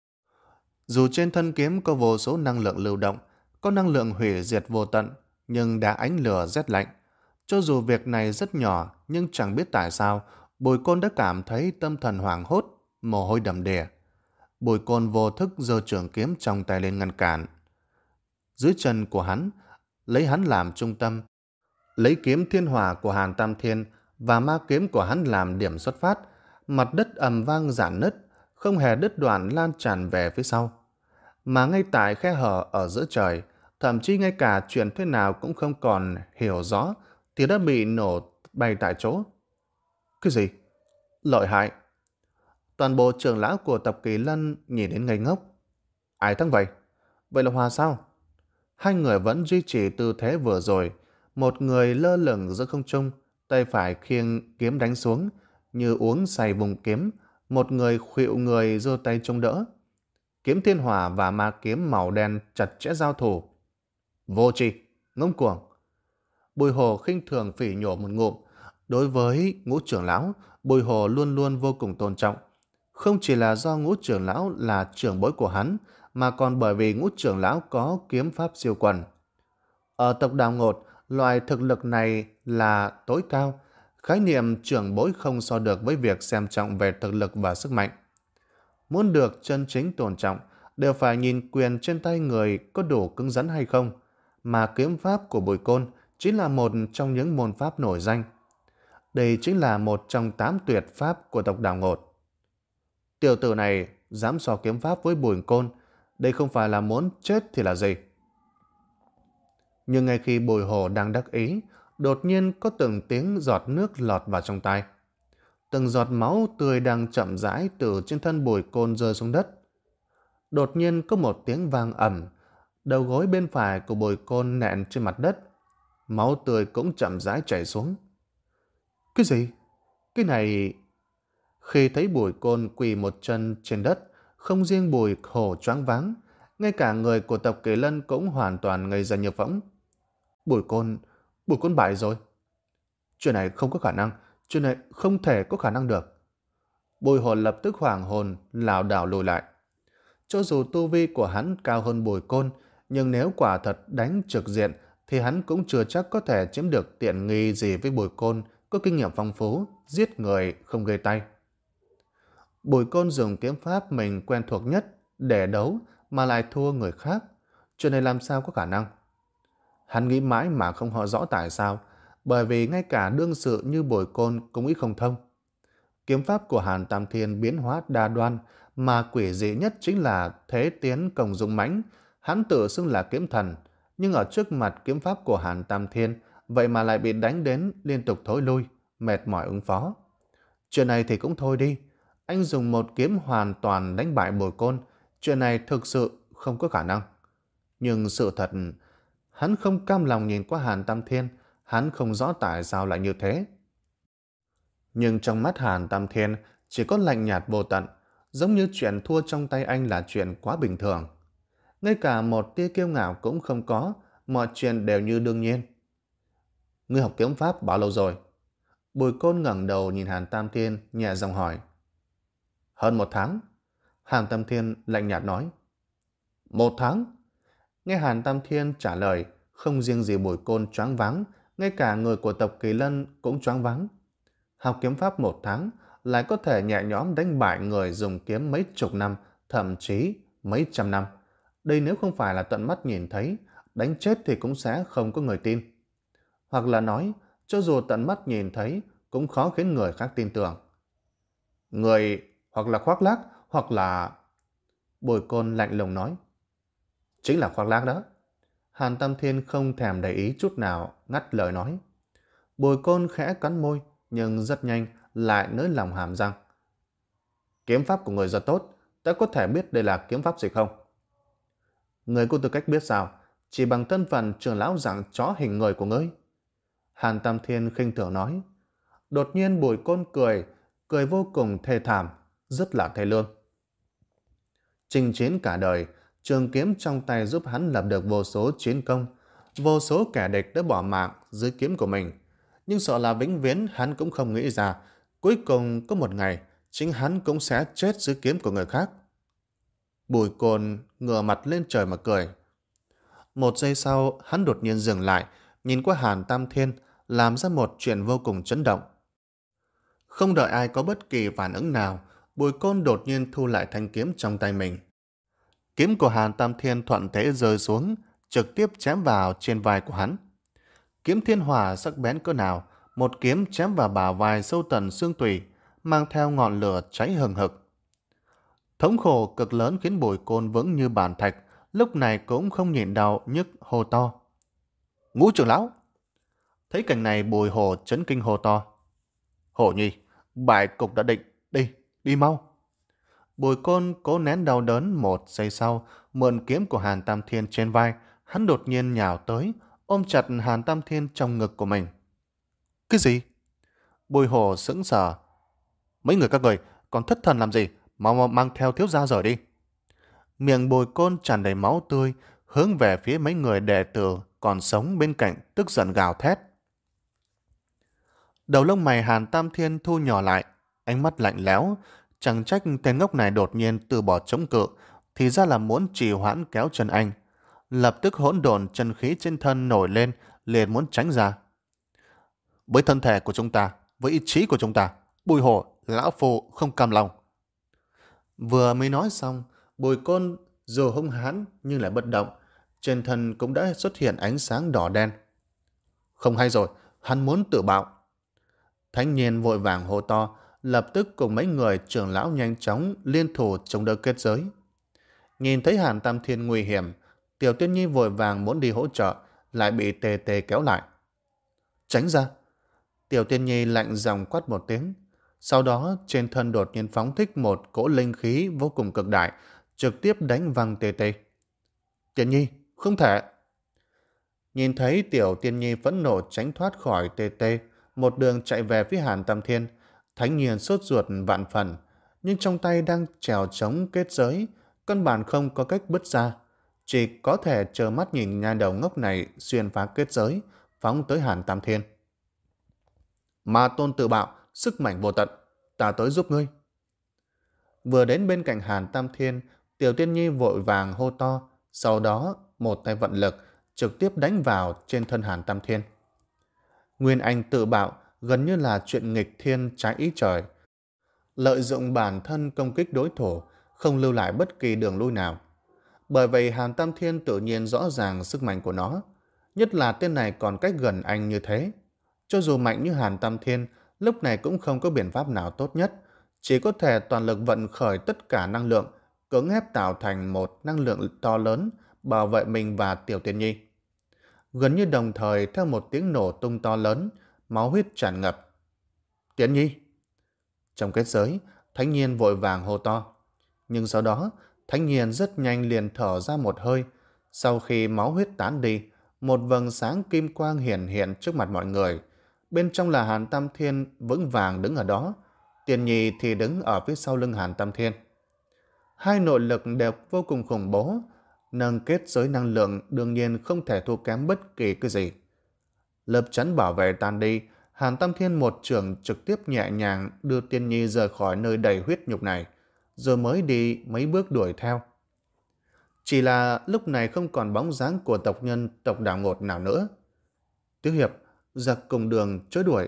Dù trên thân kiếm có vô số năng lượng lưu động, có năng lượng hủy diệt vô tận, nhưng đã ánh lửa rét lạnh. Cho dù việc này rất nhỏ, nhưng chẳng biết tại sao, Bùi Côn đã cảm thấy tâm thần hoảng hốt, mồ hôi đầm đìa. Bùi Côn vô thức giơ trường kiếm trong tay lên ngăn cản. Dưới chân của hắn, lấy hắn làm trung tâm, lấy kiếm thiên hỏa của Hàn Tam Thiên và ma kiếm của hắn làm điểm xuất phát, mặt đất ầm vang rạn nứt, không hề đứt đoạn lan tràn về phía sau. Mà ngay tại khe hở ở giữa trời, thậm chí ngay cả chuyện thế nào cũng không còn hiểu rõ, thì đã bị nổ bay tại chỗ. Cái gì? Lợi hại! Toàn bộ trưởng lão của tập Kỳ Lân nhìn đến ngây ngốc. Ai thắng vậy? Vậy là hòa sao? Hai người vẫn duy trì tư thế vừa rồi, một người lơ lửng giữa không trung, tay phải khiêng kiếm đánh xuống, như uống say vùng kiếm, một người khuỵu người giơ tay chống đỡ. Kiếm thiên hỏa và ma kiếm màu đen chặt chẽ giao thủ. Vô tri, ngông cuồng. Bùi Hồ khinh thường phỉ nhổ một ngụm. Đối với Ngũ trưởng lão, Bùi Hồ luôn luôn vô cùng tôn trọng. Không chỉ là do Ngũ trưởng lão là trưởng bối của hắn, mà còn bởi vì Ngũ trưởng lão có kiếm pháp siêu quần. Ở tộc Đào Ngột, loại thực lực này là tối cao. Khái niệm trưởng bối không so được với việc xem trọng về thực lực và sức mạnh. Muốn được chân chính tôn trọng, đều phải nhìn quyền trên tay người có đủ cứng rắn hay không, mà kiếm pháp của Bùi Côn chính là một trong những môn pháp nổi danh. Đây chính là một trong tám tuyệt pháp của tộc Đào Ngột. Tiểu tử này dám so kiếm pháp với Bùi Côn, đây không phải là muốn chết thì là gì. Nhưng ngay khi Bùi Hồ đang đắc ý, đột nhiên có từng tiếng giọt nước lọt vào trong tai. Từng giọt máu tươi đang chậm rãi từ trên thân Bùi Côn rơi xuống đất. Đột nhiên có một tiếng vang ầm, đầu gối bên phải của Bùi Côn nện trên mặt đất. Máu tươi cũng chậm rãi chảy xuống. Cái gì? Cái này... Khi thấy Bùi Côn quỳ một chân trên đất, không riêng Bùi Hồ choáng váng, ngay cả người của tộc Kỳ Lân cũng hoàn toàn ngây ra như phỗng. Bùi Côn... Bùi Côn bại rồi. Chuyện này không có khả năng, chuyện này không thể có khả năng được. Bùi Hồ lập tức hoảng hồn, lảo đảo lùi lại. Cho dù tu vi của hắn cao hơn Bùi Côn, nhưng nếu quả thật đánh trực diện thì hắn cũng chưa chắc có thể chiếm được tiện nghi gì với Bùi Côn có kinh nghiệm phong phú, giết người không gây tay. Bùi Côn dùng kiếm pháp mình quen thuộc nhất để đấu mà lại thua người khác. Chuyện này làm sao có khả năng? Hắn nghĩ mãi mà không hỏi rõ tại sao, bởi vì ngay cả đương sự như Bùi Côn cũng nghĩ không thông. Kiếm pháp của Hàn Tam Thiên biến hóa đa đoan, mà quỷ dị nhất chính là thế tiến công dũng mãnh. Hắn tự xưng là kiếm thần, nhưng ở trước mặt kiếm pháp của Hàn Tam Thiên, vậy mà lại bị đánh đến liên tục thối lui, mệt mỏi ứng phó. Chuyện này thì cũng thôi đi, anh dùng một kiếm hoàn toàn đánh bại Bùi Côn, chuyện này thực sự không có khả năng. Nhưng sự thật, hắn không cam lòng nhìn qua Hàn Tam Thiên, hắn không rõ tại sao lại như thế. Nhưng trong mắt Hàn Tam Thiên chỉ có lạnh nhạt vô tận, giống như chuyện thua trong tay anh là chuyện quá bình thường. Ngay cả một tia kiêu ngạo cũng không có, mọi chuyện đều như đương nhiên. Ngươi học kiếm pháp bao lâu rồi? Bùi Côn ngẩng đầu nhìn Hàn Tam Thiên, nhẹ giọng hỏi. Hơn một tháng. Hàn Tam Thiên lạnh nhạt nói. Một tháng? Nghe Hàn Tam Thiên trả lời, không riêng gì Bùi Côn choáng váng, ngay cả người của tộc Kỳ Lân cũng choáng váng. Học kiếm pháp một tháng lại có thể nhẹ nhõm đánh bại người dùng kiếm mấy chục năm, thậm chí mấy trăm năm. Đây nếu không phải là tận mắt nhìn thấy, đánh chết thì cũng sẽ không có người tin. Hoặc là nói, cho dù tận mắt nhìn thấy, cũng khó khiến người khác tin tưởng. Người hoặc là khoác lác, hoặc là... Bùi Côn lạnh lùng nói. Chính là khoác lác đó. Hàn Tam Thiên không thèm để ý chút nào, ngắt lời nói. Bùi Côn khẽ cắn môi, nhưng rất nhanh lại nới lòng hàm răng. Kiếm pháp của người rất tốt, ta có thể biết đây là kiếm pháp gì không? Người có tư cách biết sao? Chỉ bằng thân phận trưởng lão dạng chó hình người của ngươi. Hàn Tam Thiên khinh thường nói. Đột nhiên Bùi Côn cười, cười vô cùng thê thảm, rất là thê lương. Chinh chiến cả đời, trường kiếm trong tay giúp hắn lập được vô số chiến công, vô số kẻ địch đã bỏ mạng dưới kiếm của mình. Nhưng sợ là vĩnh viễn hắn cũng không nghĩ ra, cuối cùng có một ngày, chính hắn cũng sẽ chết dưới kiếm của người khác. Bùi Côn ngửa mặt lên trời mà cười. Một giây sau, hắn đột nhiên dừng lại, nhìn qua Hàn Tam Thiên, làm ra một chuyện vô cùng chấn động. Không đợi ai có bất kỳ phản ứng nào, Bùi Côn đột nhiên thu lại thanh kiếm trong tay mình. Kiếm của Hàn Tam Thiên thuận thế rơi xuống, trực tiếp chém vào trên vai của hắn. Kiếm thiên hỏa sắc bén cỡ nào, một kiếm chém vào bả vai sâu tận xương tủy, mang theo ngọn lửa cháy hừng hực. Thống khổ cực lớn khiến Bùi Côn vững như bàn thạch, lúc này cũng không nhịn đau nhức hô to. Ngũ trưởng lão! Thấy cảnh này Bùi Hồ chấn kinh hô to. Hổ Nhi, bại cục đã định, đi, đi mau. Bùi Côn cố nén đau đớn một giây sau, mượn kiếm của Hàn Tam Thiên trên vai, Hắn đột nhiên nhào tới, ôm chặt Hàn Tam Thiên trong ngực của mình. Cái gì? Bùi Hồ sững sờ. Mấy người các người còn thất thần làm gì? Mau mau mang theo thiếu gia rời đi. Miệng Bùi Côn tràn đầy máu tươi, hướng về phía mấy người đệ tử còn sống bên cạnh, tức giận gào thét. Đầu lông mày Hàn Tam Thiên thu nhỏ lại, ánh mắt lạnh lẽo. Chẳng trách tên ngốc này đột nhiên từ bỏ chống cự, thì ra là muốn trì hoãn kéo chân anh. Lập tức hỗn độn chân khí trên thân nổi lên, liền muốn tránh ra. Với thân thể của chúng ta, với ý chí của chúng ta, Bùi Hồ, lão phu không cam lòng. Vừa mới nói xong, Bùi Côn dù hung hãn nhưng lại bất động, trên thân cũng đã xuất hiện ánh sáng đỏ đen. Không hay rồi, hắn muốn tự bạo. Thánh Nhiên vội vàng hô to, lập tức cùng mấy người trưởng lão nhanh chóng liên thủ chống đỡ kết giới. Nhìn thấy Hàn Tam Thiên nguy hiểm, Tiểu Tiên Nhi vội vàng muốn đi hỗ trợ, lại bị Tề Tề kéo lại. Tránh ra! Tiểu Tiên Nhi lạnh giọng quát một tiếng. Sau đó trên thân đột nhiên phóng thích một cỗ linh khí vô cùng cực đại, trực tiếp đánh văng Tề Tề. Tiên Nhi, không thể! Nhìn thấy Tiểu Tiên Nhi phẫn nộ tránh thoát khỏi Tề Tề, một đường chạy về phía Hàn Tam Thiên, Thánh Nhiên sốt ruột vạn phần, nhưng trong tay đang trèo chống kết giới, căn bản không có cách bứt ra, chỉ có thể trơ mắt nhìn nha đầu ngốc này xuyên phá kết giới, phóng tới Hàn Tam Thiên. Ma tôn tự bạo, sức mạnh vô tận, ta tới giúp ngươi. Vừa đến bên cạnh Hàn Tam Thiên, Tiểu Tiên Nhi vội vàng hô to, sau đó một tay vận lực trực tiếp đánh vào trên thân Hàn Tam Thiên. Nguyên Anh tự bạo gần như là chuyện nghịch thiên trái ý trời. Lợi dụng bản thân công kích đối thủ, không lưu lại bất kỳ đường lui nào. Bởi vậy Hàn Tam Thiên tự nhiên rõ ràng sức mạnh của nó, nhất là tên này còn cách gần anh như thế. Cho dù mạnh như Hàn Tam Thiên, lúc này cũng không có biện pháp nào tốt nhất, chỉ có thể toàn lực vận khởi tất cả năng lượng, cưỡng ép tạo thành một năng lượng to lớn, bảo vệ mình và Tiểu Tiên Nhi. Gần như đồng thời theo một tiếng nổ tung to lớn, máu huyết tràn ngập. Tiên Nhi! Trong kết giới, Thánh Nhiên vội vàng hô to. Nhưng sau đó, Thánh Nhiên rất nhanh liền thở ra một hơi. Sau khi máu huyết tán đi, một vầng sáng kim quang hiển hiện trước mặt mọi người. Bên trong là Hàn Tam Thiên vững vàng đứng ở đó. Tiên Nhi thì đứng ở phía sau lưng Hàn Tam Thiên. Hai nội lực đều vô cùng khủng bố. Nâng kết giới năng lượng đương nhiên không thể thua kém bất kỳ cái gì. Lớp chắn bảo vệ tan đi, Hàn Tam Thiên một trường trực tiếp nhẹ nhàng đưa Tiên Nhi rời khỏi nơi đầy huyết nhục này, rồi mới đi mấy bước đuổi theo. Chỉ là lúc này không còn bóng dáng của tộc nhân tộc Đào Ngột nào nữa. Tiếu Hiệp, giặc cùng đường chối đuổi.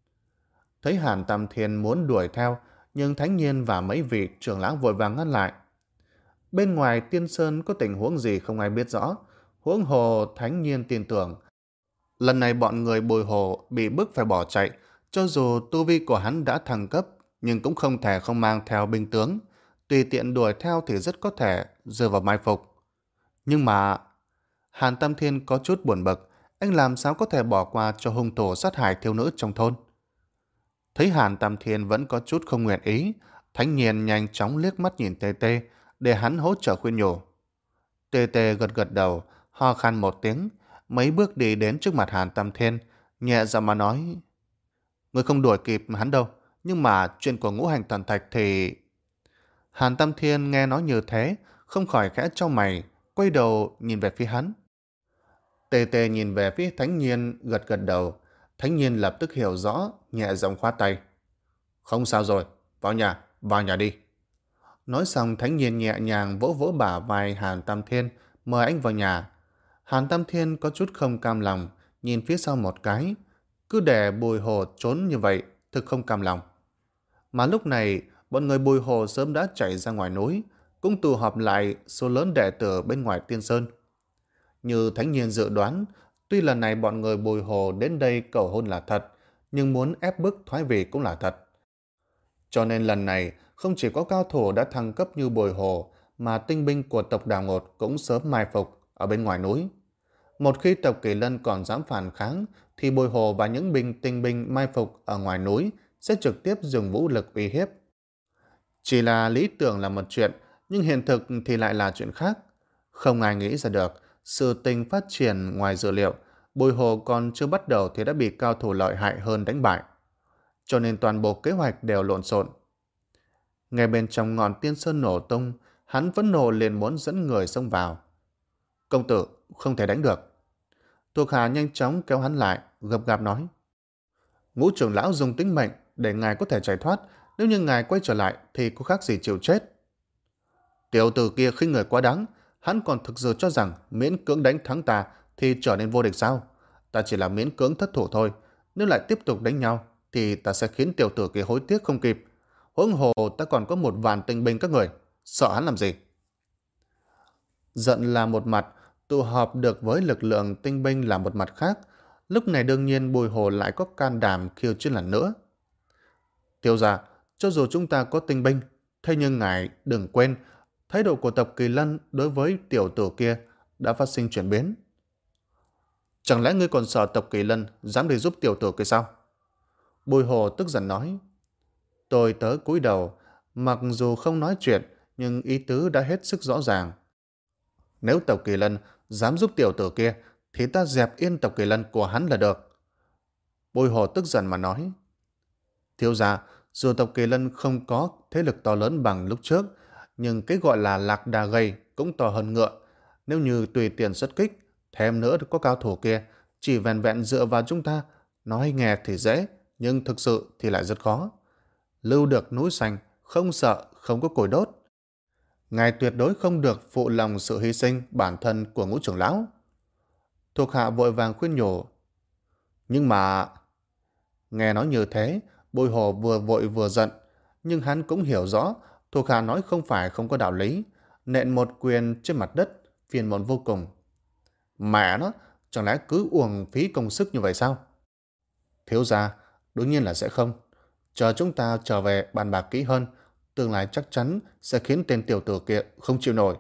Thấy Hàn Tam Thiên muốn đuổi theo, nhưng Thánh Nhiên và mấy vị trưởng lão vội vàng ngăn lại. Bên ngoài Tiên Sơn có tình huống gì không ai biết rõ, huống hồ Thánh Nhiên tin tưởng. Lần này bọn người Bùi Hồ bị bức phải bỏ chạy, cho dù tu vi của hắn đã thăng cấp, nhưng cũng không thể không mang theo binh tướng. Tùy tiện đuổi theo thì rất có thể rơi vào mai phục. Nhưng mà... Hàn Tam Thiên có chút buồn bực, anh làm sao có thể bỏ qua cho hung thủ sát hại thiếu nữ trong thôn. Thấy Hàn Tam Thiên vẫn có chút không nguyện ý, Thánh Nhiên nhanh chóng liếc mắt nhìn Tê Tê để hắn hỗ trợ khuyên nhủ. Tê Tê gật gật đầu, ho khan một tiếng, mấy bước đi đến trước mặt Hàn Tam Thiên, nhẹ giọng mà nói: Người không đuổi kịp hắn đâu, nhưng mà chuyện của ngũ hành toàn thạch thì... Hàn Tam Thiên nghe nói như thế, không khỏi khẽ chau mày, quay đầu nhìn về phía hắn. Tê Tê nhìn về phía Thánh Nhiên, gật gật đầu. Thánh Nhiên lập tức hiểu rõ, nhẹ giọng khoát tay. Không sao rồi, vào nhà, vào nhà đi. Nói xong Thánh Nhiên nhẹ nhàng vỗ vỗ bả vai Hàn Tam Thiên, mời anh vào nhà. Hàn Tam Thiên có chút không cam lòng, nhìn phía sau một cái. Cứ để Bùi Hồ trốn như vậy, thực không cam lòng. Mà lúc này, bọn người Bùi Hồ sớm đã chạy ra ngoài núi, cũng tụ họp lại số lớn đệ tử bên ngoài Tiên Sơn. Như Thánh Nhiên dự đoán, tuy lần này bọn người Bùi Hồ đến đây cầu hôn là thật, nhưng muốn ép bức thoái vị cũng là thật. Cho nên lần này, không chỉ có cao thủ đã thăng cấp như Bùi Hồ, mà tinh binh của tộc Đào Ngột cũng sớm mai phục ở bên ngoài núi. Một khi tộc Kỳ Lân còn dám phản kháng, thì Bùi Hồ và những binh tinh binh mai phục ở ngoài núi sẽ trực tiếp dùng vũ lực uy hiếp. Chỉ là lý tưởng là một chuyện, nhưng hiện thực thì lại là chuyện khác. Không ai nghĩ ra được, sự tình phát triển ngoài dự liệu, Bùi Hồ còn chưa bắt đầu thì đã bị cao thủ lợi hại hơn đánh bại, cho nên toàn bộ kế hoạch đều lộn xộn. Ngay bên trong ngọn tiên sơn nổ tung, hắn vẫn nổ liền muốn dẫn người xông vào. Công tử, không thể đánh được. Thuộc hạ nhanh chóng kéo hắn lại, gấp gáp nói. Ngũ trưởng lão dùng tính mệnh để ngài có thể chạy thoát, nếu như ngài quay trở lại thì có khác gì chịu chết. Tiểu tử kia khinh người quá đáng, hắn còn thực sự cho rằng miễn cưỡng đánh thắng ta thì trở nên vô địch sao? Ta chỉ là miễn cưỡng thất thủ thôi, nếu lại tiếp tục đánh nhau thì ta sẽ khiến tiểu tử kia hối tiếc không kịp. Huống hồ ta còn có một vạn tinh binh các người, sợ hắn làm gì? Giận là một mặt, tụ họp được với lực lượng tinh binh là một mặt khác. Lúc này đương nhiên Bùi Hồ lại có can đảm khiêu chiến lần nữa. Thiếu gia, cho dù chúng ta có tinh binh, thế nhưng ngài đừng quên, thái độ của Tộc Kỳ Lân đối với tiểu tử kia đã phát sinh chuyển biến. Chẳng lẽ ngươi còn sợ Tộc Kỳ Lân dám đi giúp tiểu tử kia sao? Bùi Hồ tức giận nói. Tôi tớ cúi đầu, mặc dù không nói chuyện, nhưng ý tứ đã hết sức rõ ràng. Nếu Tộc Kỳ Lân dám giúp tiểu tử kia, thì ta dẹp yên Tộc Kỳ Lân của hắn là được. Bùi Hồ tức giận mà nói. Thiếu gia, dù Tộc Kỳ Lân không có thế lực to lớn bằng lúc trước, nhưng cái gọi là lạc đà gầy cũng to hơn ngựa. Nếu như tùy tiện xuất kích, thêm nữa có cao thủ kia, chỉ vẹn vẹn dựa vào chúng ta, nói nghe thì dễ, nhưng thực sự thì lại rất khó. Lưu được núi xanh, không sợ, không có củi đốt. Ngài tuyệt đối không được phụ lòng sự hy sinh bản thân của Ngũ trưởng lão. Thuộc hạ vội vàng khuyên nhủ. Nhưng mà... Nghe nói như thế, Bùi Hồ vừa vội vừa giận, nhưng hắn cũng hiểu rõ thuộc hạ nói không phải không có đạo lý, nện một quyền trên mặt đất, phiền muộn vô cùng. Mẹ nó, chẳng lẽ cứ uổng phí công sức như vậy sao? Thiếu gia, đương nhiên là sẽ không. Chờ chúng ta trở về bàn bạc kỹ hơn, tương lai chắc chắn sẽ khiến tên tiểu tử kia không chịu nổi.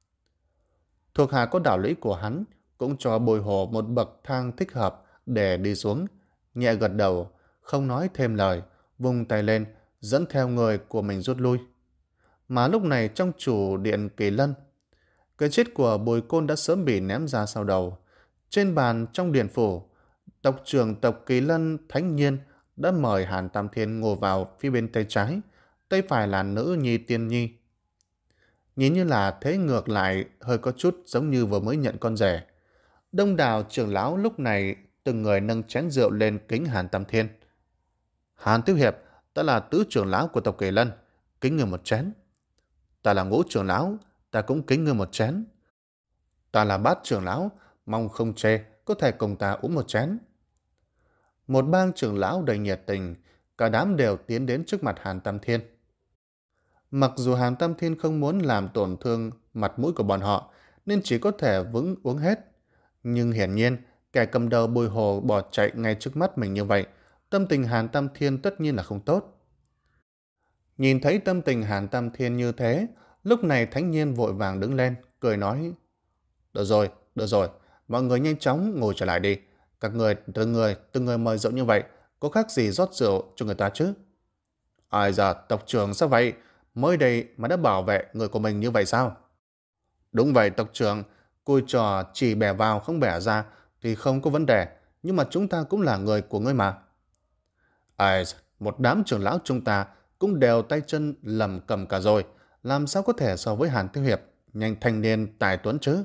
Thuộc hạ có đạo lý của hắn, cũng cho Bùi Hồ một bậc thang thích hợp để đi xuống, nhẹ gật đầu, không nói thêm lời, vung tay lên, dẫn theo người của mình rút lui. Mà lúc này trong chủ điện Kỳ Lân, cái chết của Bùi Côn đã sớm bị ném ra sau đầu. Trên bàn trong điện phủ, tộc trưởng tộc Kỳ Lân Thánh Nhiên đã mời Hàn Tam Thiên ngồi vào phía bên tay trái, tay phải là nữ nhi Tiên Nhi. Nhìn như là thế ngược lại, hơi có chút giống như vừa mới nhận con rể. Đông đảo trưởng lão lúc này từng người nâng chén rượu lên kính Hàn Tam Thiên. Hàn Thiếu Hiệp, ta là tứ trưởng lão của tộc Kỳ Lân, kính ngươi một chén. Ta là ngũ trưởng lão, ta cũng kính ngươi một chén. Ta là bát trưởng lão, mong không chê, có thể cùng ta uống một chén. Một bang trưởng lão đầy nhiệt tình, cả đám đều tiến đến trước mặt Hàn Tam Thiên. Mặc dù Hàn Tam Thiên không muốn làm tổn thương mặt mũi của bọn họ, nên chỉ có thể vững uống hết. Nhưng hiển nhiên, kẻ cầm đầu Bùi Hồ bỏ chạy ngay trước mắt mình như vậy, tâm tình Hàn Tam Thiên tất nhiên là không tốt. Nhìn thấy tâm tình Hàn Tam Thiên như thế, lúc này Thánh Nhiên vội vàng đứng lên, cười nói. Được rồi, được rồi, mọi người nhanh chóng ngồi trở lại đi. Các người, từng người, từng người mời rượu như vậy, có khác gì rót rượu cho người ta chứ? Ai da, tộc trưởng sao vậy? Mới đây mà đã bảo vệ người của mình như vậy sao? Đúng vậy tộc trưởng, cùi trò chỉ bẻ vào không bẻ ra thì không có vấn đề, nhưng mà chúng ta cũng là người của ngươi mà. Ai, một đám trưởng lão chúng ta cũng đều tay chân lầm cầm cả rồi, làm sao có thể so với Hàn Thiếu Hiệp, nhanh thanh niên tài tuấn chứ?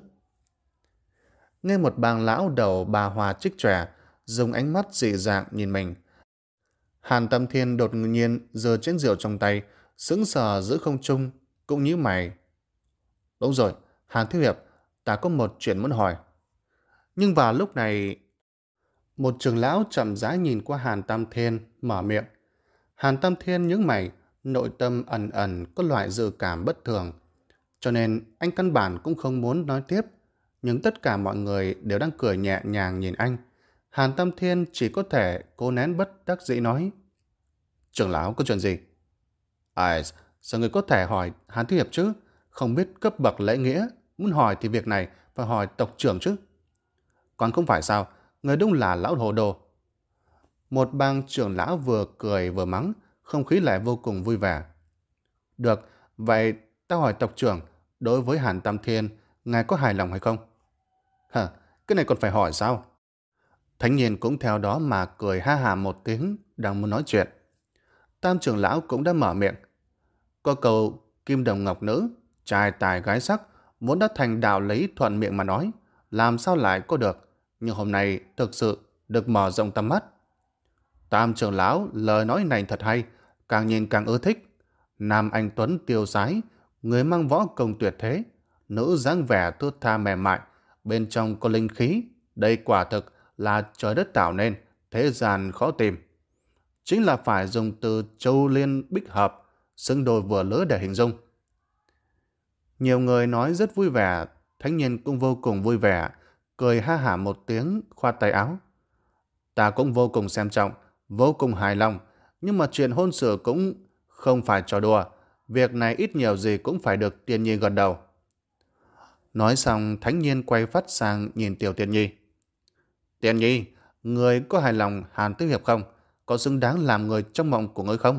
Nghe một bang lão đầu bà Hòa trích tròe, dùng ánh mắt dị dạng nhìn mình. Hàn Tam Thiên đột nhiên giơ chén rượu trong tay, sững sờ giữa không trung, cũng như mày. Đúng rồi, Hàn Thiếu Hiệp, ta có một chuyện muốn hỏi. Nhưng vào lúc này, một trưởng lão chậm rãi nhìn qua Hàn Tam Thiên, mở miệng. Hàn Tam Thiên nhướng mày, nội tâm ẩn ẩn có loại dự cảm bất thường. Cho nên anh căn bản cũng không muốn nói tiếp, nhưng tất cả mọi người đều đang cười nhẹ nhàng nhìn anh. Hàn Tam Thiên chỉ có thể cố nén bất đắc dĩ nói. Trưởng lão có chuyện gì? Ai, sao người có thể hỏi Hàn Thiếu Hiệp chứ? Không biết cấp bậc lễ nghĩa, muốn hỏi thì việc này phải hỏi tộc trưởng chứ. Còn không phải sao, người đúng là lão hồ đồ. Một bang trưởng lão vừa cười vừa mắng, không khí lại vô cùng vui vẻ. Được, vậy ta hỏi tộc trưởng, đối với Hàn Tam Thiên, ngài có hài lòng hay không? Hả, cái này còn phải hỏi sao? Thánh nhiên cũng theo đó mà cười ha hả một tiếng, đang muốn nói chuyện. Tam trưởng lão cũng đã mở miệng. Có câu kim đồng ngọc nữ, trai tài gái sắc, vốn đã thành đạo lý thuận miệng mà nói, làm sao lại có được, nhưng hôm nay thực sự được mở rộng tầm mắt. Tam trưởng lão lời nói này thật hay, càng nhìn càng ưa thích. Nam anh tuấn tiêu sái, người mang võ công tuyệt thế, nữ dáng vẻ thướt tha mềm mại, bên trong có linh khí, đây quả thực là trời đất tạo nên, thế gian khó tìm. Chính là phải dùng từ châu liên bích hợp, xứng đôi vừa lứa để hình dung. Nhiều người nói rất vui vẻ, Thánh Nhiên cũng vô cùng vui vẻ, cười ha hả một tiếng, khoát tay áo. Ta cũng vô cùng xem trọng, vô cùng hài lòng, nhưng mà chuyện hôn sự cũng không phải trò đùa, việc này ít nhiều gì cũng phải được Tiên Nhi gật đầu. Nói xong, Thánh Nhiên quay phát sang nhìn Tiểu Tiên Nhi. Tiên Nhi, người có hài lòng Hàn Tư Hiệp không? Có xứng đáng làm người trong mộng của ngươi không?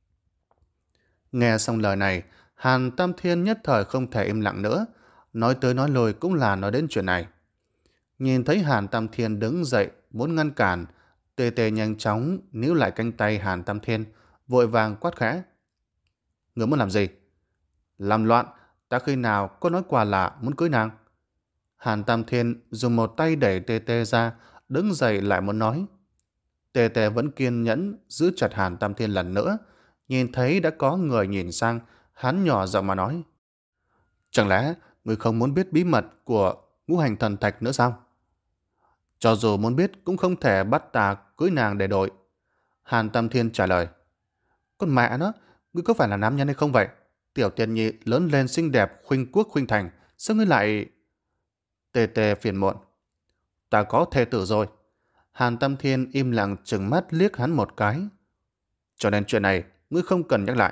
Nghe xong lời này, Hàn Tam Thiên nhất thời không thể im lặng nữa, nói tới nói lui cũng là nói đến chuyện này. Nhìn thấy Hàn Tam Thiên đứng dậy muốn ngăn cản, Tề Tề nhanh chóng níu lại cánh tay Hàn Tam Thiên, vội vàng quát khẽ. Ngươi muốn làm gì? Làm loạn, ta khi nào có nói qua là muốn cưới nàng? Hàn Tam Thiên dùng một tay đẩy Tề Tề ra, đứng dậy lại muốn nói. Tề Tề vẫn kiên nhẫn giữ chặt Hàn Tam Thiên lần nữa, nhìn thấy đã có người nhìn sang, hắn nhỏ giọng mà nói. Chẳng lẽ ngươi không muốn biết bí mật của ngũ hành thần thạch nữa sao? Cho dù muốn biết cũng không thể bắt ta cưới nàng để đổi. Hàn Tam Thiên trả lời. Con mẹ nó, ngươi có phải là nam nhân hay không vậy? Tiểu Tiên Nhi lớn lên xinh đẹp, khuynh quốc khuynh thành, sao ngươi lại... Tề Tề phiền muộn. Ta có thê tử rồi. Hàn Tam Thiên im lặng trừng mắt liếc hắn một cái. Cho nên chuyện này, ngươi không cần nhắc lại.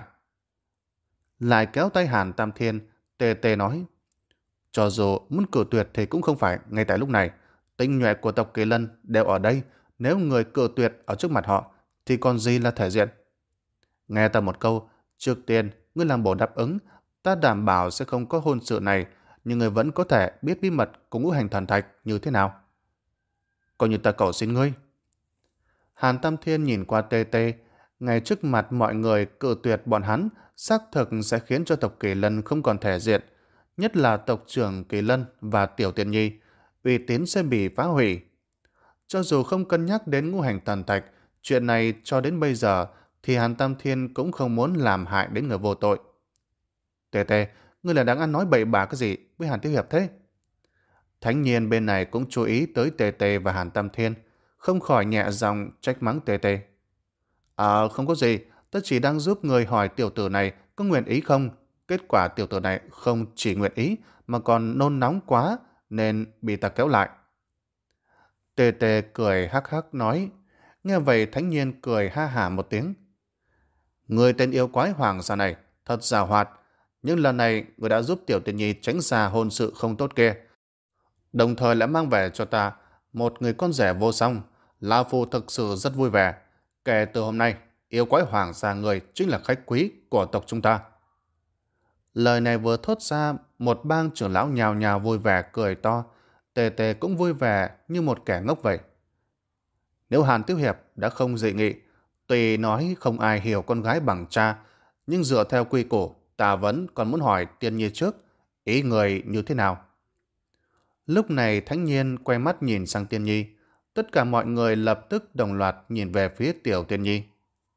Lại kéo tay Hàn Tam Thiên, Tề Tề nói. Cho dù muốn cử tuyệt thì cũng không phải ngay tại lúc này. Tinh nhuệ của tộc Kỳ Lân đều ở đây. Nếu người cử tuyệt ở trước mặt họ, thì còn gì là thể diện. Nghe ta một câu, trước tiên, ngươi làm bộ đáp ứng, ta đảm bảo sẽ không có hôn sự này, nhưng ngươi vẫn có thể biết bí mật của ngũ hành thần thạch như thế nào. Coi như ta cầu xin ngươi. Hàn Tam Thiên nhìn qua Tê Tê, ngay trước mặt mọi người cự tuyệt bọn hắn, xác thực sẽ khiến cho tộc Kỳ Lân không còn thể diện, nhất là tộc trưởng Kỳ Lân và Tiểu Tiên Nhi, uy tín sẽ bị phá hủy. Cho dù không cân nhắc đến ngũ hành thần thạch, chuyện này cho đến bây giờ thì Hàn Tam Thiên cũng không muốn làm hại đến người vô tội. Tê Tê, ngươi là đang ăn nói bậy bạ cái gì với Hàn Tiêu Hiệp thế? Thánh Nhiên bên này cũng chú ý tới Tê Tê và Hàn Tam Thiên, không khỏi nhẹ giọng trách mắng Tê Tê. À, không có gì, ta chỉ đang giúp người hỏi tiểu tử này có nguyện ý không. Kết quả tiểu tử này không chỉ nguyện ý mà còn nôn nóng quá nên bị ta kéo lại. Tê Tê cười hắc hắc nói. Nghe vậy Thánh Nhiên cười ha hả một tiếng. Người tên yêu quái hoàng xà này thật giàu hoạt, nhưng lần này người đã giúp Tiểu Tiên Nhi tránh xa hôn sự không tốt kia, đồng thời lại mang về cho ta một người con rể vô song. Lão Phu thực sự rất vui vẻ. Kể từ hôm nay, yêu quái hoàng xà người chính là khách quý của tộc chúng ta. Lời này vừa thốt ra, một bang trưởng lão nhào nhào vui vẻ cười to. Tề Tề cũng vui vẻ như một kẻ ngốc vậy. Nếu Hàn Tiêu Hiệp đã không dị nghị, tuy nói không ai hiểu con gái bằng cha, nhưng dựa theo quy củ, ta vẫn còn muốn hỏi Tiên Nhi trước, ý người như thế nào? Lúc này Thánh Nhiên quay mắt nhìn sang Tiên Nhi, tất cả mọi người lập tức đồng loạt nhìn về phía Tiểu Tiên Nhi.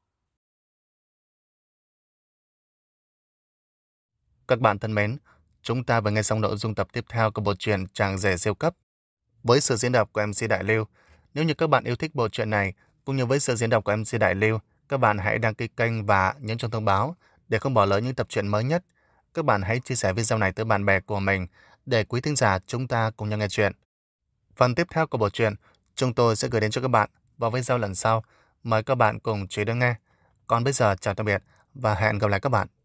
Các bạn thân mến, chúng ta vừa nghe xong nội dung tập tiếp theo của bộ truyện Chàng Rể Siêu Cấp với sự diễn đọc của em xê Đại Lưu. Nếu như các bạn yêu thích bộ truyện này, cũng như với sự diễn đọc của em xê Đại Lưu, các bạn hãy đăng ký kênh và nhấn chuông thông báo để không bỏ lỡ những tập truyện mới nhất. Các bạn hãy chia sẻ video này tới bạn bè của mình để quý thính giả chúng ta cùng nhau nghe chuyện. Phần tiếp theo của bộ truyện chúng tôi sẽ gửi đến cho các bạn vào video lần sau. Mời các bạn cùng chú ý đón nghe. Còn bây giờ chào tạm biệt và hẹn gặp lại các bạn